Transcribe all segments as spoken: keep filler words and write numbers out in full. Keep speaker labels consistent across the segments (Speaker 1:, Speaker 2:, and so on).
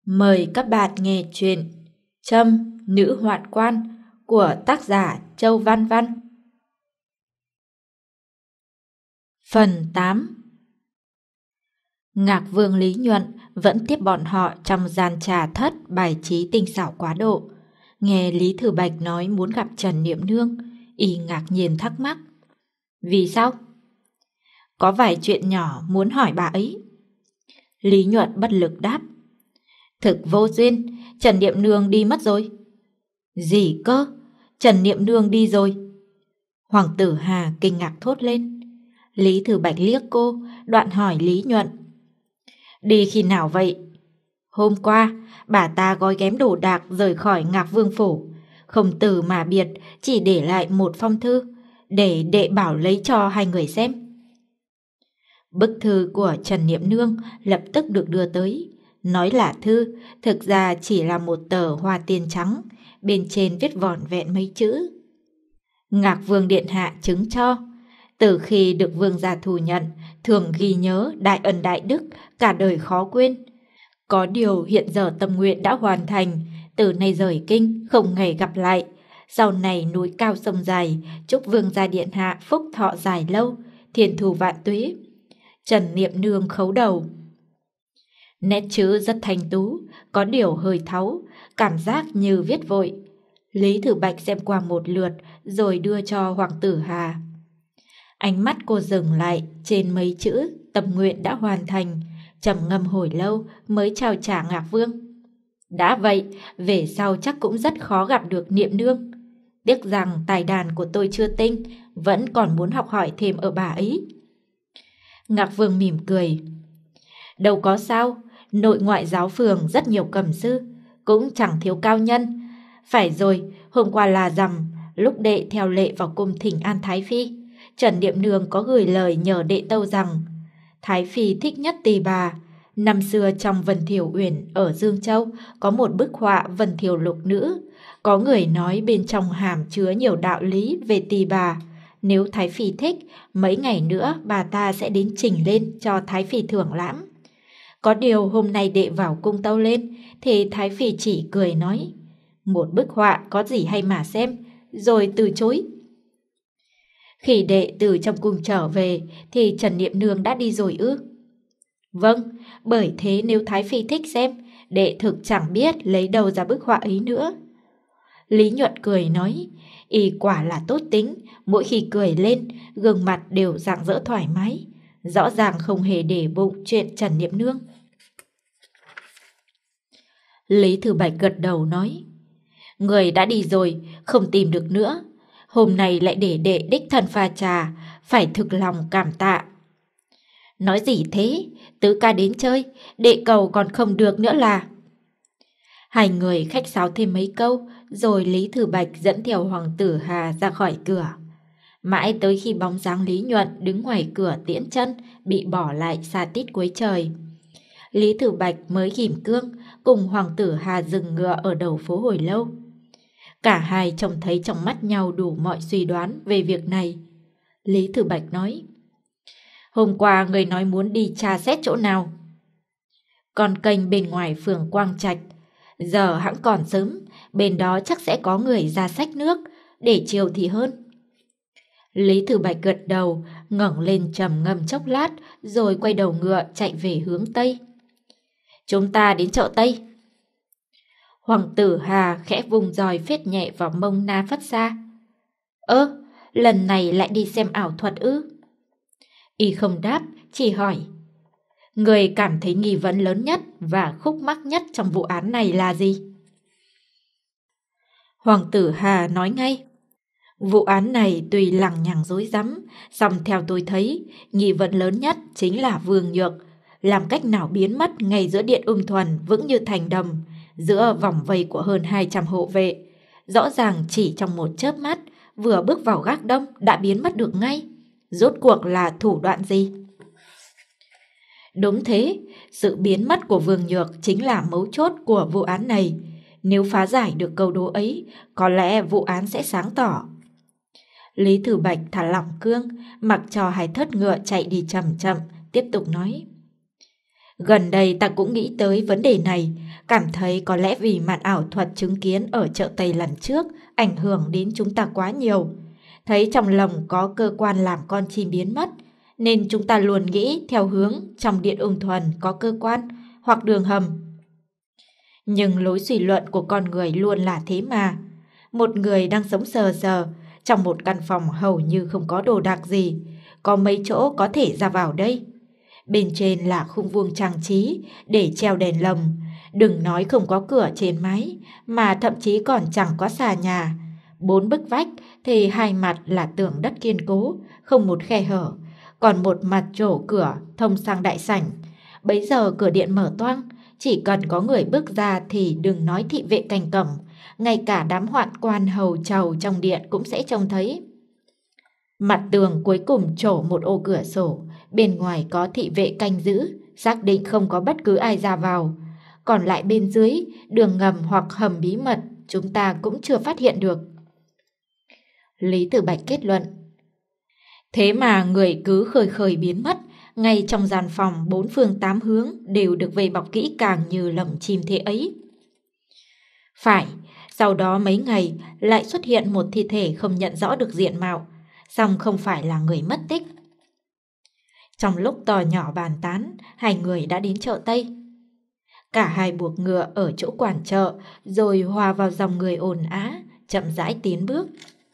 Speaker 1: Mời các bạn nghe chuyện Trâm, Nữ Hoạn Quan của tác giả Châu Văn Văn. Phần tám. Ngạc Vương Lý Nhuận vẫn tiếp bọn họ trong gian trà thất bài trí tinh xảo quá độ. Nghe Lý Thừa Bạch nói muốn gặp Trần Niệm Nương, y ngạc nhiên thắc mắc. Vì sao? Có vài chuyện nhỏ muốn hỏi bà ấy. Lý Nhuận bất lực đáp. Thực vô duyên, Trần Niệm Nương đi mất rồi. Gì cơ? Trần Niệm Nương đi rồi? Hoàng tử Hà kinh ngạc thốt lên. Lý Thừa Bạch liếc cô, đoạn hỏi Lý Nhuận. Đi khi nào vậy? Hôm qua, bà ta gói ghém đồ đạc rời khỏi Ngạc Vương phủ, không từ mà biệt, chỉ để lại một phong thư, để đệ bảo lấy cho hai người xem. Bức thư của Trần Niệm Nương lập tức được đưa tới. Nói là thư, thực ra chỉ là một tờ hoa tiền trắng, bên trên viết vỏn vẹn mấy chữ. Ngạc Vương Điện Hạ chứng cho, từ khi được vương gia thù nhận, thường ghi nhớ đại ân đại đức, cả đời khó quên. Có điều hiện giờ tâm nguyện đã hoàn thành, từ nay rời kinh, không ngày gặp lại. Sau này núi cao sông dài, chúc vương gia Điện Hạ phúc thọ dài lâu, thiên thù vạn tuế. Trần Niệm Nương khấu đầu. Nét chữ rất thanh tú, có điều hơi tháu, cảm giác như viết vội. Lý Thừa Bạch xem qua một lượt rồi đưa cho Hoàng tử Hà. Ánh mắt cô dừng lại trên mấy chữ tâm nguyện đã hoàn thành, trầm ngâm hồi lâu mới trao trả Ngạc Vương. Đã vậy, về sau chắc cũng rất khó gặp được Niệm Nương. Tiếc rằng tài đàn của tôi chưa tinh, vẫn còn muốn học hỏi thêm ở bà ấy. Ngạc Vương mỉm cười. Đâu có sao, nội ngoại giáo phường rất nhiều cẩm sư, cũng chẳng thiếu cao nhân. Phải rồi, hôm qua là rằm, lúc đệ theo lệ vào cung thỉnh an Thái Phi, Trần Niệm Nương có gửi lời nhờ đệ tâu rằng Thái Phi thích nhất Tỳ Bà. Năm xưa trong Vân Thiểu Uyển ở Dương Châu có một bức họa Vân Thiểu Lục Nữ, có người nói bên trong hàm chứa nhiều đạo lý về Tỳ Bà. Nếu Thái Phi thích, mấy ngày nữa bà ta sẽ đến trình lên cho Thái Phi thưởng lãm. Có điều hôm nay đệ vào cung tâu lên, thì Thái Phi chỉ cười nói, một bức họa có gì hay mà xem, rồi từ chối. Khi đệ từ trong cung trở về, thì Trần Niệm Nương đã đi rồi ư? Vâng, bởi thế nếu Thái Phi thích xem, đệ thực chẳng biết lấy đâu ra bức họa ấy nữa. Lý Nhuận cười nói, y quả là tốt tính, mỗi khi cười lên, gương mặt đều rạng rỡ thoải mái, rõ ràng không hề để bụng chuyện Trần Niệm Nương. Lý Thừa Bạch gật đầu nói, người đã đi rồi, không tìm được nữa. Hôm nay lại để đệ đích thân pha trà, phải thực lòng cảm tạ. Nói gì thế, tứ ca đến chơi, đệ cầu còn không được nữa là. Hai người khách sáo thêm mấy câu, rồi Lý Thừa Bạch dẫn theo Hoàng tử Hà ra khỏi cửa. Mãi tới khi bóng dáng Lý Nhuận đứng ngoài cửa tiễn chân, bị bỏ lại xa tít cuối trời, Lý Thừa Bạch mới ghim cương, cùng Hoàng tử Hà dừng ngựa ở đầu phố hồi lâu. Cả hai trông thấy trong mắt nhau đủ mọi suy đoán về việc này. Lý Thừa Bạch nói, hôm qua người nói muốn đi tra xét chỗ nào? Con kênh bên ngoài phường Quang Trạch. Giờ hẵng còn sớm, bên đó chắc sẽ có người ra xách nước, để chiều thì hơn. Lý Thừa Bạch gật đầu, ngẩng lên trầm ngâm chốc lát, rồi quay đầu ngựa chạy về hướng Tây. Chúng ta đến chợ Tây. Hoàng tử Hà khẽ vùng roi phết nhẹ vào mông Na Phất Sa. Ơ, lần này lại đi xem ảo thuật ư? Y không đáp, chỉ hỏi, người cảm thấy nghi vấn lớn nhất và khúc mắc nhất trong vụ án này là gì? Hoàng tử Hà nói ngay, vụ án này tuy lằng nhằng rối rắm, song theo tôi thấy, nghi vấn lớn nhất chính là Vương Nhược, làm cách nào biến mất ngay giữa điện Ưng Thuần vững như thành đầm, giữa vòng vây của hơn hai trăm hộ vệ. Rõ ràng chỉ trong một chớp mắt, vừa bước vào gác đông đã biến mất được ngay. Rốt cuộc là thủ đoạn gì? Đúng thế, sự biến mất của Vương Nhược chính là mấu chốt của vụ án này. Nếu phá giải được câu đố ấy, có lẽ vụ án sẽ sáng tỏ. Lý Thừa Bạch thả lỏng cương, mặc cho hai thất ngựa chạy đi chậm chậm, tiếp tục nói. Gần đây ta cũng nghĩ tới vấn đề này, cảm thấy có lẽ vì màn ảo thuật chứng kiến ở chợ Tây lần trước ảnh hưởng đến chúng ta quá nhiều. Thấy trong lồng có cơ quan làm con chim biến mất, nên chúng ta luôn nghĩ theo hướng trong điện ưng thuần có cơ quan hoặc đường hầm. Nhưng lối suy luận của con người luôn là thế mà. Một người đang sống sờ sờ, trong một căn phòng hầu như không có đồ đạc gì, có mấy chỗ có thể ra vào đây. Bên trên là khung vuông trang trí để treo đèn lồng, đừng nói không có cửa trên mái, mà thậm chí còn chẳng có xà nhà. Bốn bức vách thì hai mặt là tường đất kiên cố, không một khe hở, còn một mặt trổ cửa thông sang đại sảnh. Bấy giờ cửa điện mở toang, chỉ cần có người bước ra thì đừng nói thị vệ canh cổng, ngay cả đám hoạn quan hầu trầu trong điện cũng sẽ trông thấy. Mặt tường cuối cùng trổ một ô cửa sổ, bên ngoài có thị vệ canh giữ, xác định không có bất cứ ai ra vào. Còn lại bên dưới, đường ngầm hoặc hầm bí mật, chúng ta cũng chưa phát hiện được. Lý Tử Bạch kết luận. Thế mà người cứ khơi khơi biến mất, ngay trong gian phòng bốn phương tám hướng đều được vây bọc kỹ càng như lồng chim thế ấy. Phải, sau đó mấy ngày lại xuất hiện một thi thể không nhận rõ được diện mạo, song không phải là người mất tích. Trong lúc to nhỏ bàn tán, hai người đã đến chợ Tây. Cả hai buộc ngựa ở chỗ quản chợ, rồi hòa vào dòng người ồn ào, chậm rãi tiến bước.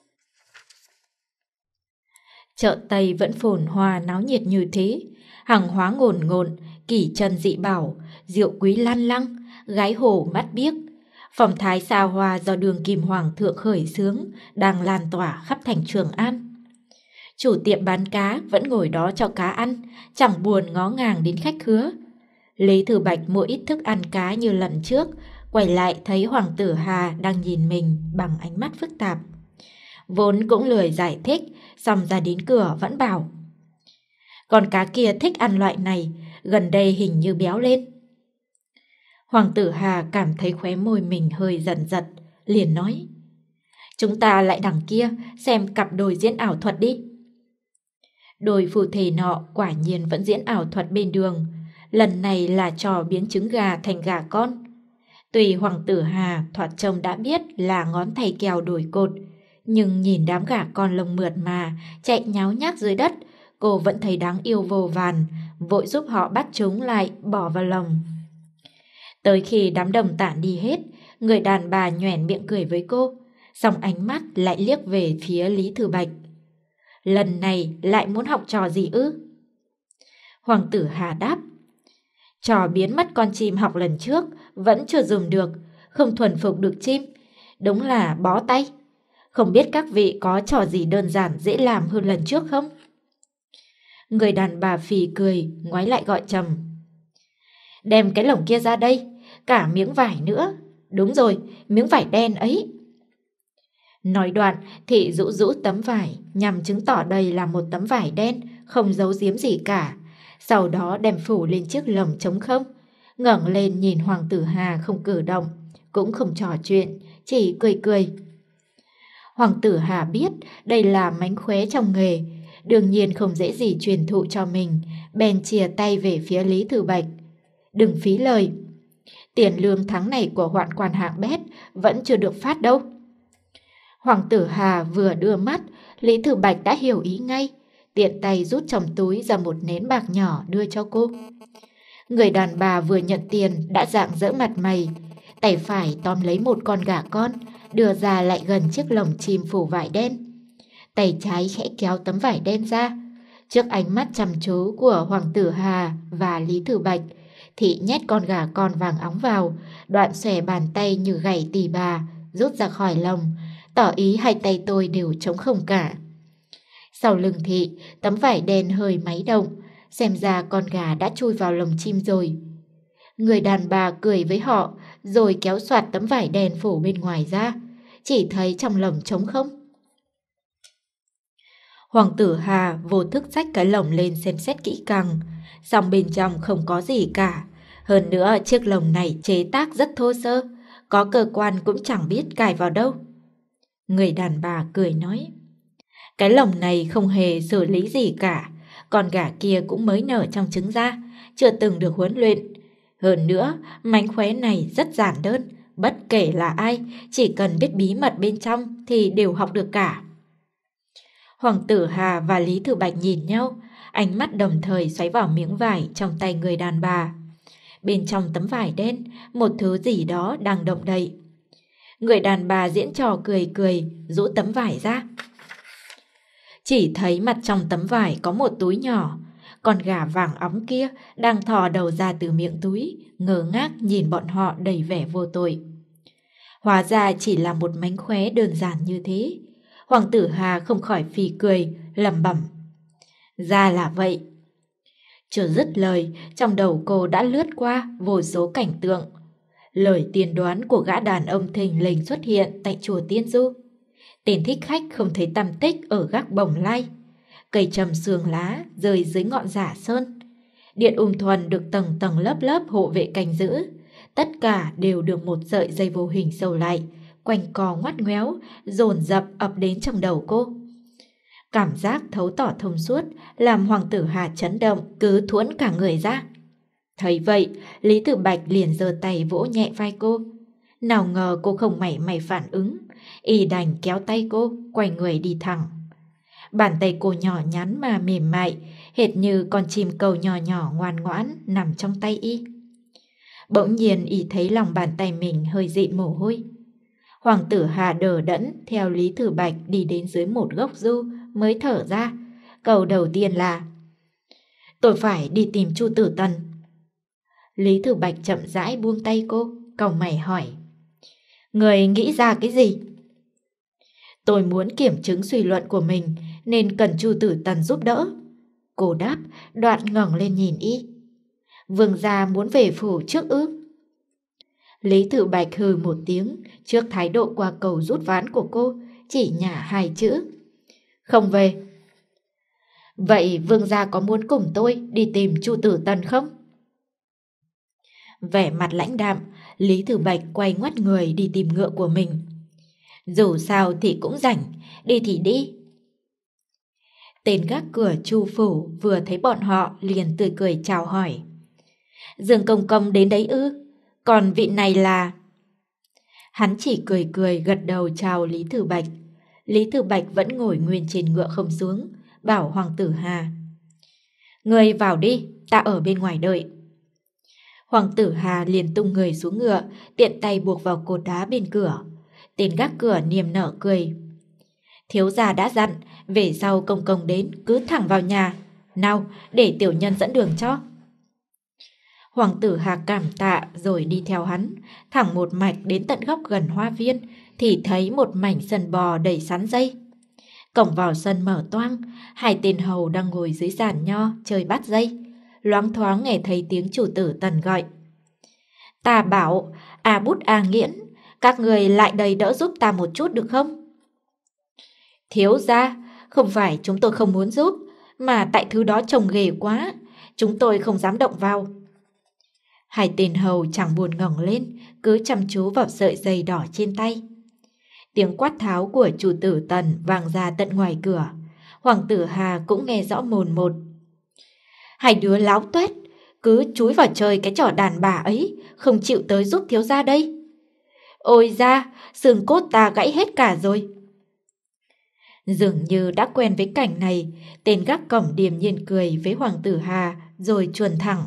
Speaker 1: Chợ Tây vẫn phồn hoa náo nhiệt như thế, hàng hóa ngổn ngộn, kỳ chân dị bảo, rượu quý lan lăng, gái hồ mắt biếc. Phong thái xa hoa do đường kim hoàng thượng khởi xướng đang lan tỏa khắp thành Trường An. Chủ tiệm bán cá vẫn ngồi đó cho cá ăn, chẳng buồn ngó ngàng đến khách khứa. Lý Thừa Bạch mua ít thức ăn cá như lần trước, quay lại thấy Hoàng tử Hà đang nhìn mình bằng ánh mắt phức tạp. Vốn cũng lười giải thích, xong ra đến cửa vẫn bảo: con cá kia thích ăn loại này, gần đây hình như béo lên. Hoàng tử Hà cảm thấy khóe môi mình hơi dần giật, liền nói: chúng ta lại đằng kia xem cặp đôi diễn ảo thuật đi. Đôi phù thề nọ quả nhiên vẫn diễn ảo thuật bên đường, lần này là trò biến trứng gà thành gà con. Tuy Hoàng tử Hà thoạt trông đã biết là ngón thầy kèo đổi cột, nhưng nhìn đám gà con lông mượt mà chạy nháo nhác dưới đất, cô vẫn thấy đáng yêu vô vàn, vội giúp họ bắt chúng lại bỏ vào lồng. Tới khi đám đồng tản đi hết, người đàn bà nhoẻn miệng cười với cô, song ánh mắt lại liếc về phía Lý Thừa Bạch. Lần này lại muốn học trò gì ư? Hoàng tử Hà đáp: trò biến mất con chim học lần trước vẫn chưa dùng được, không thuần phục được chim, đúng là bó tay. Không biết các vị có trò gì đơn giản dễ làm hơn lần trước không? Người đàn bà phì cười, ngoái lại gọi trầm: đem cái lồng kia ra đây, cả miếng vải nữa. Đúng rồi, miếng vải đen ấy. Nói đoạn, thị rũ rũ tấm vải, nhằm chứng tỏ đây là một tấm vải đen, không giấu giếm gì cả. Sau đó đem phủ lên chiếc lồng trống không, ngẩng lên nhìn Hoàng tử Hà không cử động, cũng không trò chuyện, chỉ cười cười. Hoàng tử Hà biết đây là mánh khóe trong nghề, đương nhiên không dễ gì truyền thụ cho mình, bèn chìa tay về phía Lý Thừa Bạch: đừng phí lời, tiền lương tháng này của hoạn quan hạng bét vẫn chưa được phát đâu. Hoàng tử Hà vừa đưa mắt, Lý Thừa Bạch đã hiểu ý ngay, tiện tay rút trong túi ra một nén bạc nhỏ đưa cho cô. Người đàn bà vừa nhận tiền đã rạng rỡ mặt mày, tay phải tóm lấy một con gà con, đưa ra lại gần chiếc lồng chim phủ vải đen. Tay trái khẽ kéo tấm vải đen ra. Trước ánh mắt chăm chú của Hoàng tử Hà và Lý Thừa Bạch, thị nhét con gà con vàng óng vào, đoạn xòe bàn tay như gảy tỳ bà, rút ra khỏi lồng, tỏ ý hai tay tôi đều trống không cả. Sau lưng thị, tấm vải đen hơi máy động, xem ra con gà đã chui vào lồng chim rồi. Người đàn bà cười với họ, rồi kéo soạt tấm vải đen phủ bên ngoài ra, chỉ thấy trong lồng trống không. Hoàng tử Hà vô thức xách cái lồng lên xem xét kỹ càng, song bên trong không có gì cả. Hơn nữa chiếc lồng này chế tác rất thô sơ, có cơ quan cũng chẳng biết cài vào đâu. Người đàn bà cười nói: cái lồng này không hề xử lý gì cả, con gà kia cũng mới nở trong trứng ra, chưa từng được huấn luyện. Hơn nữa, mánh khóe này rất giản đơn, bất kể là ai, chỉ cần biết bí mật bên trong thì đều học được cả. Hoàng tử Hà và Lý Thừa Bạch nhìn nhau, ánh mắt đồng thời xoáy vào miếng vải trong tay người đàn bà. Bên trong tấm vải đen, một thứ gì đó đang động đậy. Người đàn bà diễn trò cười cười, rũ tấm vải ra. Chỉ thấy mặt trong tấm vải có một túi nhỏ. Con gà vàng óng kia đang thò đầu ra từ miệng túi, ngơ ngác nhìn bọn họ đầy vẻ vô tội. Hóa ra chỉ là một mánh khóe đơn giản như thế. Hoàng tử Hà không khỏi phì cười, lẩm bẩm. Ra là vậy. Chưa dứt lời, trong đầu cô đã lướt qua vô số cảnh tượng. Lời tiên đoán của gã đàn ông thình lình xuất hiện tại chùa Tiên Du. Tên thích khách không thấy tăm tích ở gác Bồng Lai. Cây trầm xương lá rơi dưới ngọn giả sơn. Điện ung thuần được tầng tầng lớp lớp hộ vệ canh giữ. Tất cả đều được một sợi dây vô hình sâu lại, quanh co ngoắt ngoéo, dồn dập ập đến trong đầu cô. Cảm giác thấu tỏ thông suốt làm Hoàng tử Hà chấn động, cứ thuẫn cả người ra. Thấy vậy, Lý Tử Bạch liền giơ tay vỗ nhẹ vai cô. Nào ngờ cô không mảy may phản ứng, y đành kéo tay cô, quay người đi thẳng. Bàn tay cô nhỏ nhắn mà mềm mại, hệt như con chim cầu nhỏ nhỏ ngoan ngoãn nằm trong tay y. Bỗng nhiên y thấy lòng bàn tay mình hơi dị mồ hôi. Hoàng tử Hà đờ đẫn theo Lý Tử Bạch đi đến dưới một gốc du mới thở ra. Câu đầu tiên là: tôi phải đi tìm Chu Tử Tần. Lý Tử Bạch chậm rãi buông tay cô, cau mày hỏi: người nghĩ ra cái gì? Tôi muốn kiểm chứng suy luận của mình nên cần Chu Tử Tần giúp đỡ. Cô đáp, đoạn ngẩng lên nhìn y. Vương gia muốn về phủ trước ư? Lý Tử Bạch hừ một tiếng trước thái độ qua cầu rút ván của cô, chỉ nhả hai chữ: không về. Vậy vương gia có muốn cùng tôi đi tìm Chu Tử Tần không? Vẻ mặt lãnh đạm, Lý Tử Bạch quay ngoắt người đi tìm ngựa của mình. Dù sao thì cũng rảnh, đi thì đi. Tên gác cửa Chu phủ vừa thấy bọn họ liền tươi cười chào hỏi. Dương công công đến đấy ư? Còn vị này là... Hắn chỉ cười cười gật đầu chào Lý Tử Bạch. Lý Tử Bạch vẫn ngồi nguyên trên ngựa không xuống, bảo Hoàng tử Hà: người vào đi, ta ở bên ngoài đợi. Hoàng tử Hà liền tung người xuống ngựa, tiện tay buộc vào cột đá bên cửa. Tên gác cửa niềm nở cười: thiếu gia đã dặn, về sau công công đến cứ thẳng vào nhà. Nào, để tiểu nhân dẫn đường cho. Hoàng tử Hà cảm tạ rồi đi theo hắn, thẳng một mạch đến tận góc gần hoa viên thì thấy một mảnh sân bò đầy sắn dây. Cổng vào sân mở toang, hai tên hầu đang ngồi dưới giàn nho chơi bắt dây. Loáng thoáng nghe thấy tiếng chủ tử Tần gọi: ta bảo à Bút à Nghiễn, các người lại đây đỡ giúp ta một chút được không? Thiếu gia, không phải chúng tôi không muốn giúp, mà tại thứ đó trông ghê quá, chúng tôi không dám động vào. Hai tên hầu chẳng buồn ngẩng lên, cứ chăm chú vào sợi dây đỏ trên tay. Tiếng quát tháo của chủ tử Tần vang ra tận ngoài cửa. Hoàng tử Hà cũng nghe rõ mồn một. Hai đứa láo tuét, cứ chúi vào chơi cái trò đàn bà ấy, không chịu tới giúp thiếu gia đây. Ôi da, xương cốt ta gãy hết cả rồi. Dường như đã quen với cảnh này, tên gác cổng điềm nhiên cười với Hoàng tử Hà rồi chuồn thẳng.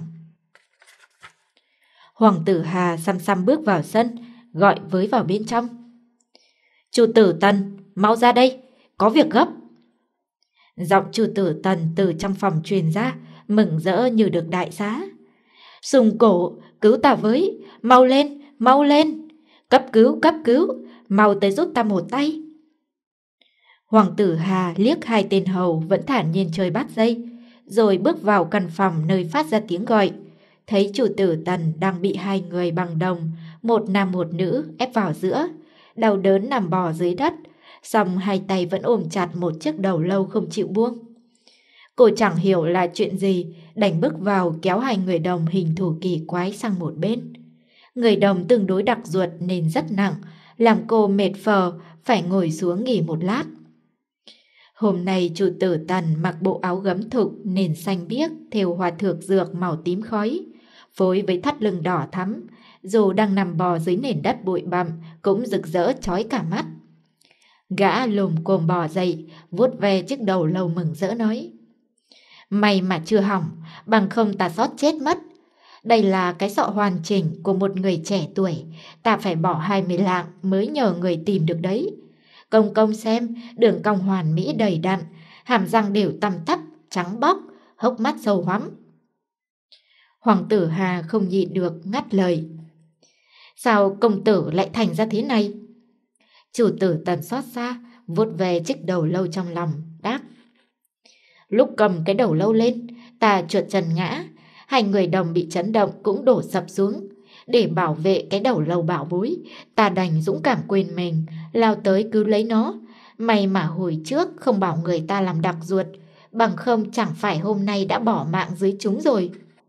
Speaker 1: Hoàng tử Hà xăm xăm bước vào sân, gọi với vào bên trong. Chủ tử Tần, mau ra đây, có việc gấp. Giọng chủ tử Tần từ trong phòng truyền ra, mừng rỡ như được đại xá. Sùng cổ, cứu ta với, mau lên, mau lên, cấp cứu, cấp cứu, mau tới giúp ta một tay. Hoàng tử Hà liếc hai tên hầu vẫn thản nhiên chơi bắt dây, rồi bước vào căn phòng nơi phát ra tiếng gọi. Thấy chủ tử Tần đang bị hai người bằng đồng, một nam một nữ ép vào giữa, đau đớn nằm bò dưới đất, song hai tay vẫn ôm chặt một chiếc đầu lâu không chịu buông. Cô chẳng hiểu là chuyện gì, đành bước vào kéo hai người đồng hình thù kỳ quái sang một bên. Người đồng tương đối đặc ruột nên rất nặng, làm cô mệt phờ, phải ngồi xuống nghỉ một lát. Hôm nay chủ tử Tần mặc bộ áo gấm thục nền xanh biếc thêu hoa thược dược màu tím khói, phối với thắt lưng đỏ thắm, dù đang nằm bò dưới nền đất bụi bặm cũng rực rỡ chói cả mắt. Gã lồm cồm bò dậy, vuốt ve chiếc đầu lâu mừng rỡ nói: May mà chưa hỏng, bằng không ta sót chết mất. Đây là cái sọ hoàn chỉnh của một người trẻ tuổi, ta phải bỏ hai mươi lạng mới nhờ người tìm được đấy. Công công xem, đường cong hoàn mỹ đầy đặn, hàm răng đều tăm tắp, trắng bóc, hốc mắt sâu hoắm. Hoàng tử Hà không nhịn được ngắt lời: Sao công tử lại thành ra thế này? Chủ tử Tần xót xa, vuốt về chiếc đầu lâu trong lòng, đáp: Lúc cầm cái đầu lâu lên, ta trượt chân ngã, hai người đồng bị chấn động cũng đổ sập xuống. Để bảo vệ cái đầu lâu bảo bối, ta đành dũng cảm quên mình, lao tới cứu lấy nó. May mà hồi trước không bảo người ta làm đặc ruột, bằng không chẳng phải hôm nay đã bỏ mạng dưới chúng rồi.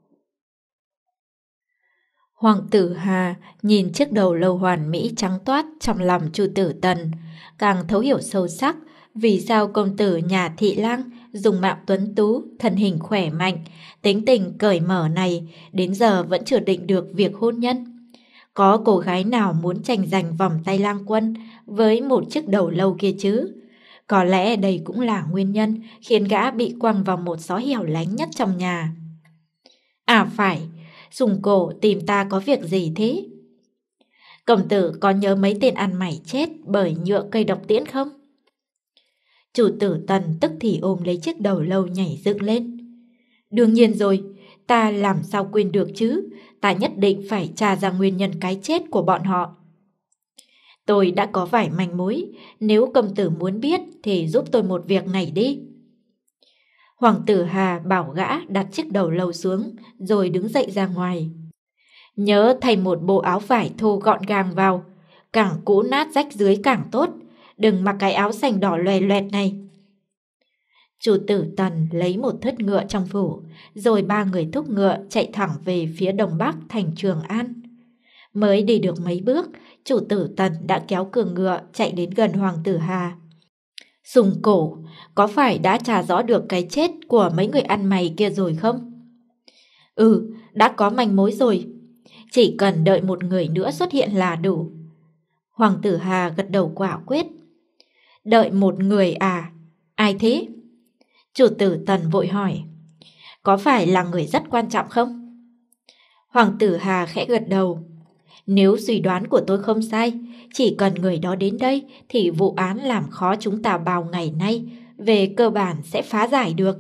Speaker 1: Hoàng tử Hà nhìn chiếc đầu lâu hoàn mỹ trắng toát trong lòng Chu tử Tần, càng thấu hiểu sâu sắc vì sao công tử nhà Thị Lang dùng mạo tuấn tú, thân hình khỏe mạnh, tính tình cởi mở này đến giờ vẫn chưa định được việc hôn nhân. Có cô gái nào muốn tranh giành vòng tay lang quân với một chiếc đầu lâu kia chứ? Có lẽ đây cũng là nguyên nhân khiến gã bị quăng vào một xó hẻo lánh nhất trong nhà. À phải, Sùng Cổ tìm ta có việc gì thế? Công tử có nhớ mấy tên ăn mày chết bởi nhựa cây độc tiễn không? Chủ tử Tần tức thì ôm lấy chiếc đầu lâu nhảy dựng lên. Đương nhiên rồi, ta làm sao quên được chứ, ta nhất định phải tra ra nguyên nhân cái chết của bọn họ. Tôi đã có vài manh mối, nếu công tử muốn biết thì giúp tôi một việc này đi. Hoàng tử Hà bảo gã đặt chiếc đầu lâu xuống rồi đứng dậy ra ngoài. Nhớ thay một bộ áo vải thô gọn gàng vào, càng cũ nát rách dưới càng tốt, đừng mặc cái áo xanh đỏ loè loẹt này. Chủ tử Tần lấy một thớt ngựa trong phủ, rồi ba người thúc ngựa chạy thẳng về phía đông bắc thành Trường An. Mới đi được mấy bước, chủ tử Tần đã kéo cường ngựa chạy đến gần Hoàng tử Hà. Sùng Cổ, có phải đã tra rõ được cái chết của mấy người ăn mày kia rồi không? Ừ, đã có manh mối rồi. Chỉ cần đợi một người nữa xuất hiện là đủ. Hoàng tử Hà gật đầu quả quyết. Đợi một người à? Ai thế? Chủ tử Tần vội hỏi. Có phải là người rất quan trọng không? Hoàng tử Hà khẽ gật đầu. Nếu suy đoán của tôi không sai, chỉ cần người đó đến đây thì vụ án làm khó chúng ta bao ngày nay về cơ bản sẽ phá giải được.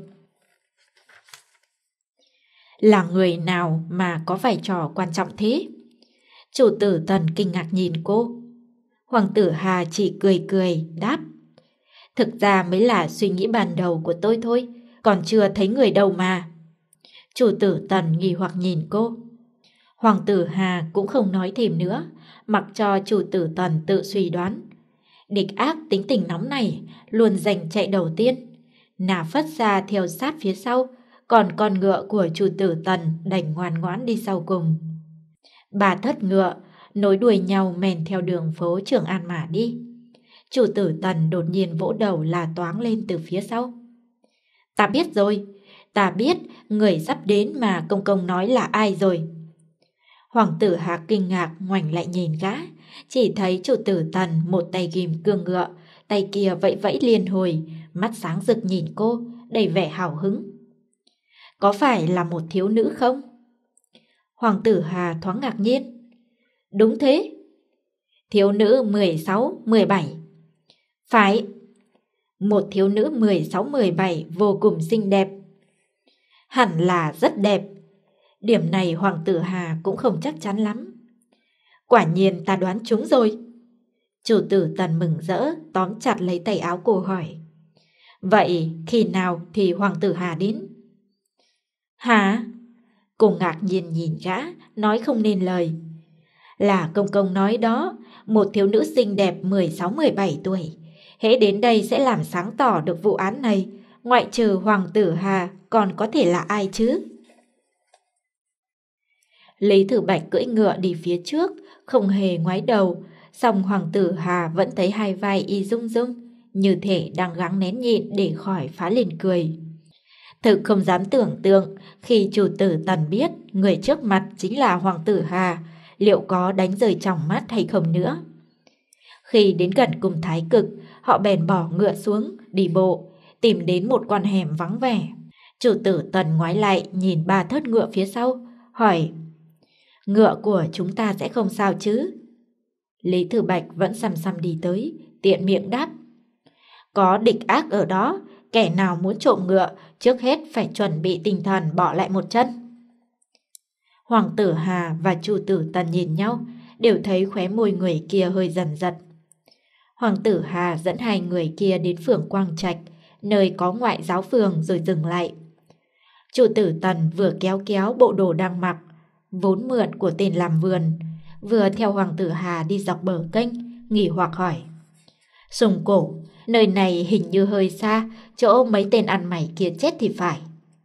Speaker 1: Là người nào mà có vai trò quan trọng thế? Chủ tử Tần kinh ngạc nhìn cô. Hoàng tử Hà chỉ cười cười đáp. Thực ra mới là suy nghĩ ban đầu của tôi thôi, còn chưa thấy người đâu mà. Chủ tử Tần nghi hoặc nhìn cô. Hoàng tử Hà cũng không nói thêm nữa, mặc cho chủ tử Tần tự suy đoán. Địch ác tính tình nóng này luôn giành chạy đầu tiên. Nà Phất ra theo sát phía sau, còn con ngựa của chủ tử Tần đành ngoan ngoãn đi sau cùng. Ba thất ngựa nối đuôi nhau men theo đường phố Trường An mà đi. Chủ tử Tần đột nhiên vỗ đầu là toáng lên từ phía sau. Ta biết rồi, ta biết người sắp đến mà công công nói là ai rồi. Hoàng tử Hà kinh ngạc ngoảnh lại nhìn gã, chỉ thấy chủ tử Tần một tay ghim cương ngựa, tay kia vẫy vẫy liên hồi, mắt sáng rực nhìn cô, đầy vẻ hào hứng. Có phải là một thiếu nữ không? Hoàng tử Hà thoáng ngạc nhiên. Đúng thế. Thiếu nữ mười sáu, mười bảy. Phải. Một thiếu nữ mười sáu, mười bảy vô cùng xinh đẹp. Hẳn là rất đẹp. Điểm này Hoàng tử Hà cũng không chắc chắn lắm. Quả nhiên ta đoán trúng rồi. Chủ tử Tần mừng rỡ tóm chặt lấy tay áo cô hỏi. Vậy khi nào thì Hoàng tử Hà đến? Hả? Cô ngạc nhiên nhìn gã, nói không nên lời. Là công công nói đó, một thiếu nữ xinh đẹp mười sáu mười bảy tuổi. Hễ đến đây sẽ làm sáng tỏ được vụ án này, ngoại trừ Hoàng tử Hà còn có thể là ai chứ? Lý Thử Bạch cưỡi ngựa đi phía trước, không hề ngoái đầu, song Hoàng tử Hà vẫn thấy hai vai y rung rung, như thể đang gắng nén nhịn để khỏi phá lên cười. Thực không dám tưởng tượng khi chủ tử Tần biết người trước mặt chính là Hoàng tử Hà, liệu có đánh rơi trong mắt hay không nữa. Khi đến gần cung Thái Cực, họ bèn bỏ ngựa xuống, đi bộ, tìm đến một con hẻm vắng vẻ. Chủ tử Tần ngoái lại nhìn ba thớt ngựa phía sau, hỏi: ngựa của chúng ta sẽ không sao chứ? Lý Thừa Bạch vẫn xăm xăm đi tới, tiện miệng đáp: có địch ác ở đó, kẻ nào muốn trộm ngựa trước hết phải chuẩn bị tinh thần bỏ lại một chân. Hoàng tử Hà và chủ tử Tần nhìn nhau, đều thấy khóe môi người kia hơi dần giật. Hoàng tử Hà dẫn hai người kia đến phường Quang Trạch, nơi có ngoại giáo phường, rồi dừng lại. Chủ tử Tần vừa kéo kéo bộ đồ đang mặc, vốn mượn của tên làm vườn, vừa theo Hoàng tử Hà đi dọc bờ kênh, nghỉ hoặc hỏi: Sùng Cổ, nơi này hình như hơi xa, chỗ mấy tên ăn mày kia chết thì phải.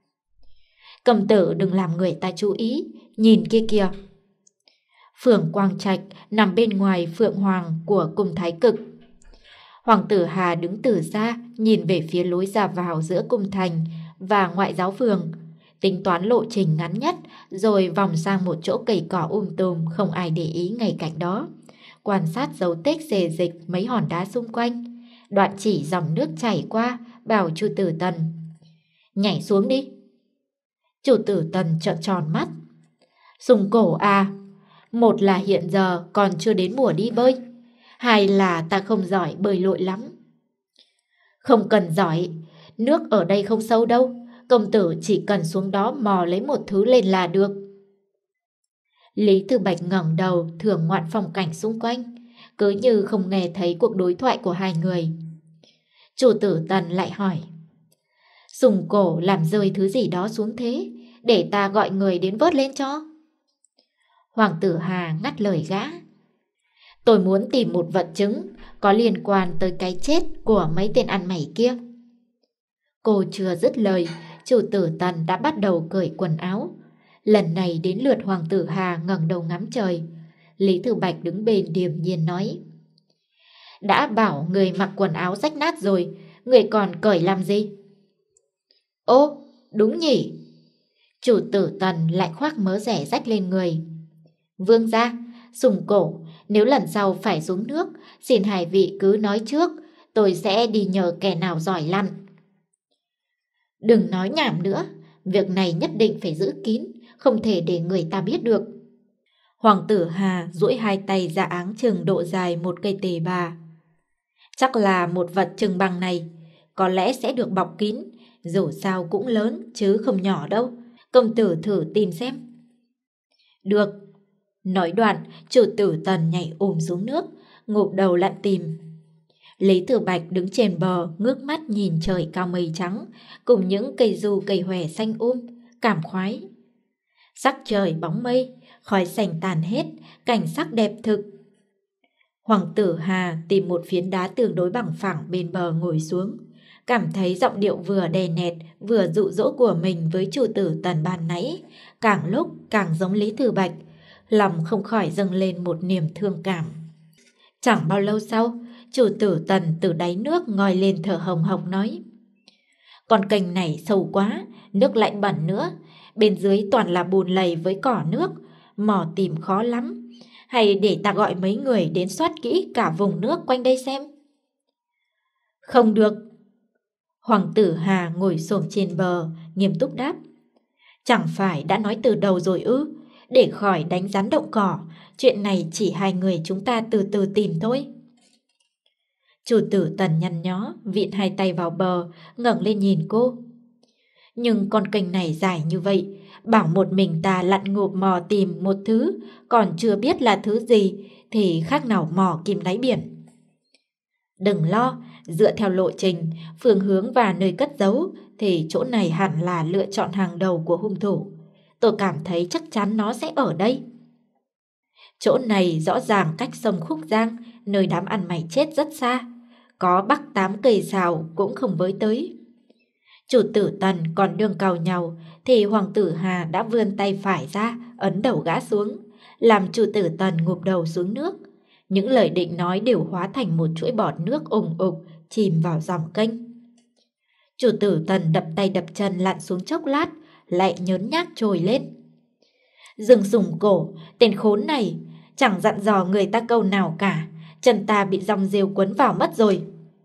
Speaker 1: Cầm tử đừng làm người ta chú ý, nhìn kia kìa. Phường Quang Trạch nằm bên ngoài Phượng Hoàng của cung Thái Cực. Hoàng tử Hà đứng từ xa, nhìn về phía lối ra vào giữa cung thành và ngoại giáo phường, tính toán lộ trình ngắn nhất, rồi vòng sang một chỗ cây cỏ um tùm không ai để ý ngay cạnh đó, quan sát dấu tích xề dịch mấy hòn đá xung quanh, đoạn chỉ dòng nước chảy qua, bảo chủ tử Tần: nhảy xuống đi. Chủ tử Tần trợn tròn mắt: Sùng Cổ à, một là hiện giờ còn chưa đến mùa đi bơi, hai là ta không giỏi bơi lội lắm. Không cần giỏi, nước ở đây không sâu đâu, công tử chỉ cần xuống đó mò lấy một thứ lên là được. Lý Thừa Bạch ngẩng đầu thưởng ngoạn phong cảnh xung quanh, cứ như không nghe thấy cuộc đối thoại của hai người. Chủ tử Tần lại hỏi: Sùng Cổ làm rơi thứ gì đó xuống thế, để ta gọi người đến vớt lên cho. Hoàng tử Hà ngắt lời gã: tôi muốn tìm một vật chứng có liên quan tới cái chết của mấy tên ăn mày kia. Cô chưa dứt lời, chủ tử Tần đã bắt đầu cởi quần áo. Lần này đến lượt Hoàng tử Hà ngẩng đầu ngắm trời. Lý Thừa Bạch đứng bên điềm nhiên nói: đã bảo người mặc quần áo rách nát rồi, người còn cởi làm gì? Ô, đúng nhỉ. Chủ tử Tần lại khoác mớ rẻ rách lên người. Vương gia, Sùng Cổ, nếu lần sau phải xuống nước, xin hai vị cứ nói trước, tôi sẽ đi nhờ kẻ nào giỏi lặn. Đừng nói nhảm nữa, việc này nhất định phải giữ kín, không thể để người ta biết được. Hoàng tử Hà duỗi hai tay ra áng chừng độ dài một cây tề bà. Chắc là một vật chừng bằng này, có lẽ sẽ được bọc kín, dù sao cũng lớn chứ không nhỏ đâu. Công tử thử tìm xem. Được. Nói đoạn, chủ tử Tần nhảy ùm xuống nước, ngụp đầu lặn tìm. Lý Thừa Bạch đứng trên bờ, ngước mắt nhìn trời cao mây trắng, cùng những cây du cây hòe xanh um, cảm khoái. Sắc trời bóng mây, khói xanh tàn hết, cảnh sắc đẹp thực. Hoàng tử Hà tìm một phiến đá tương đối bằng phẳng bên bờ ngồi xuống, cảm thấy giọng điệu vừa đè nẹt vừa dụ dỗ của mình với chủ tử Tần ban nãy càng lúc càng giống Lý Thừa Bạch, lòng không khỏi dâng lên một niềm thương cảm. Chẳng bao lâu sau, chủ tử Tần từ đáy nước ngoi lên thở hồng hộc nói: con kênh này sâu quá, nước lại bẩn nữa, bên dưới toàn là bùn lầy với cỏ nước, mò tìm khó lắm. Hay để ta gọi mấy người đến soát kỹ cả vùng nước quanh đây xem. Không được. Hoàng tử Hà ngồi xổm trên bờ, nghiêm túc đáp: chẳng phải đã nói từ đầu rồi ư? Để khỏi đánh rắn động cỏ, chuyện này chỉ hai người chúng ta từ từ tìm thôi. Chủ tử Tần nhăn nhó, vịn hai tay vào bờ, ngẩng lên nhìn cô. Nhưng con kênh này dài như vậy, bảo một mình ta lặn ngộp mò tìm một thứ, còn chưa biết là thứ gì, thì khác nào mò kim đáy biển. Đừng lo, dựa theo lộ trình, phương hướng và nơi cất giấu, thì chỗ này hẳn là lựa chọn hàng đầu của hung thủ. Tôi cảm thấy chắc chắn nó sẽ ở đây. Chỗ này rõ ràng cách sông Khúc Giang, nơi đám ăn mày chết rất xa. Có bắc tám cây sào cũng không với tới. Chủ tử Tần còn đương cào nhau, thì Hoàng tử Hà đã vươn tay phải ra, ấn đầu gã xuống, làm chủ tử Tần ngụp đầu xuống nước. Những lời định nói đều hóa thành một chuỗi bọt nước ùng ục chìm vào dòng kênh. Chủ tử Tần đập tay đập chân lặn xuống chốc lát, lại nhớn nhác trồi lên. Dương Sùng Cổ, tên khốn này, chẳng dặn dò người ta câu nào cả, chân ta bị dòng rêu quấn vào mất rồi.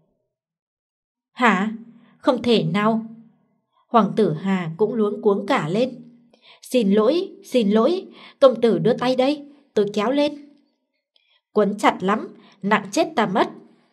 Speaker 1: Hả? Không thể nào. Hoàng tử Hà cũng luống cuống cả lên. Xin lỗi, xin lỗi, công tử đưa tay đây, tôi kéo lên. Quấn chặt lắm, nặng chết ta mất.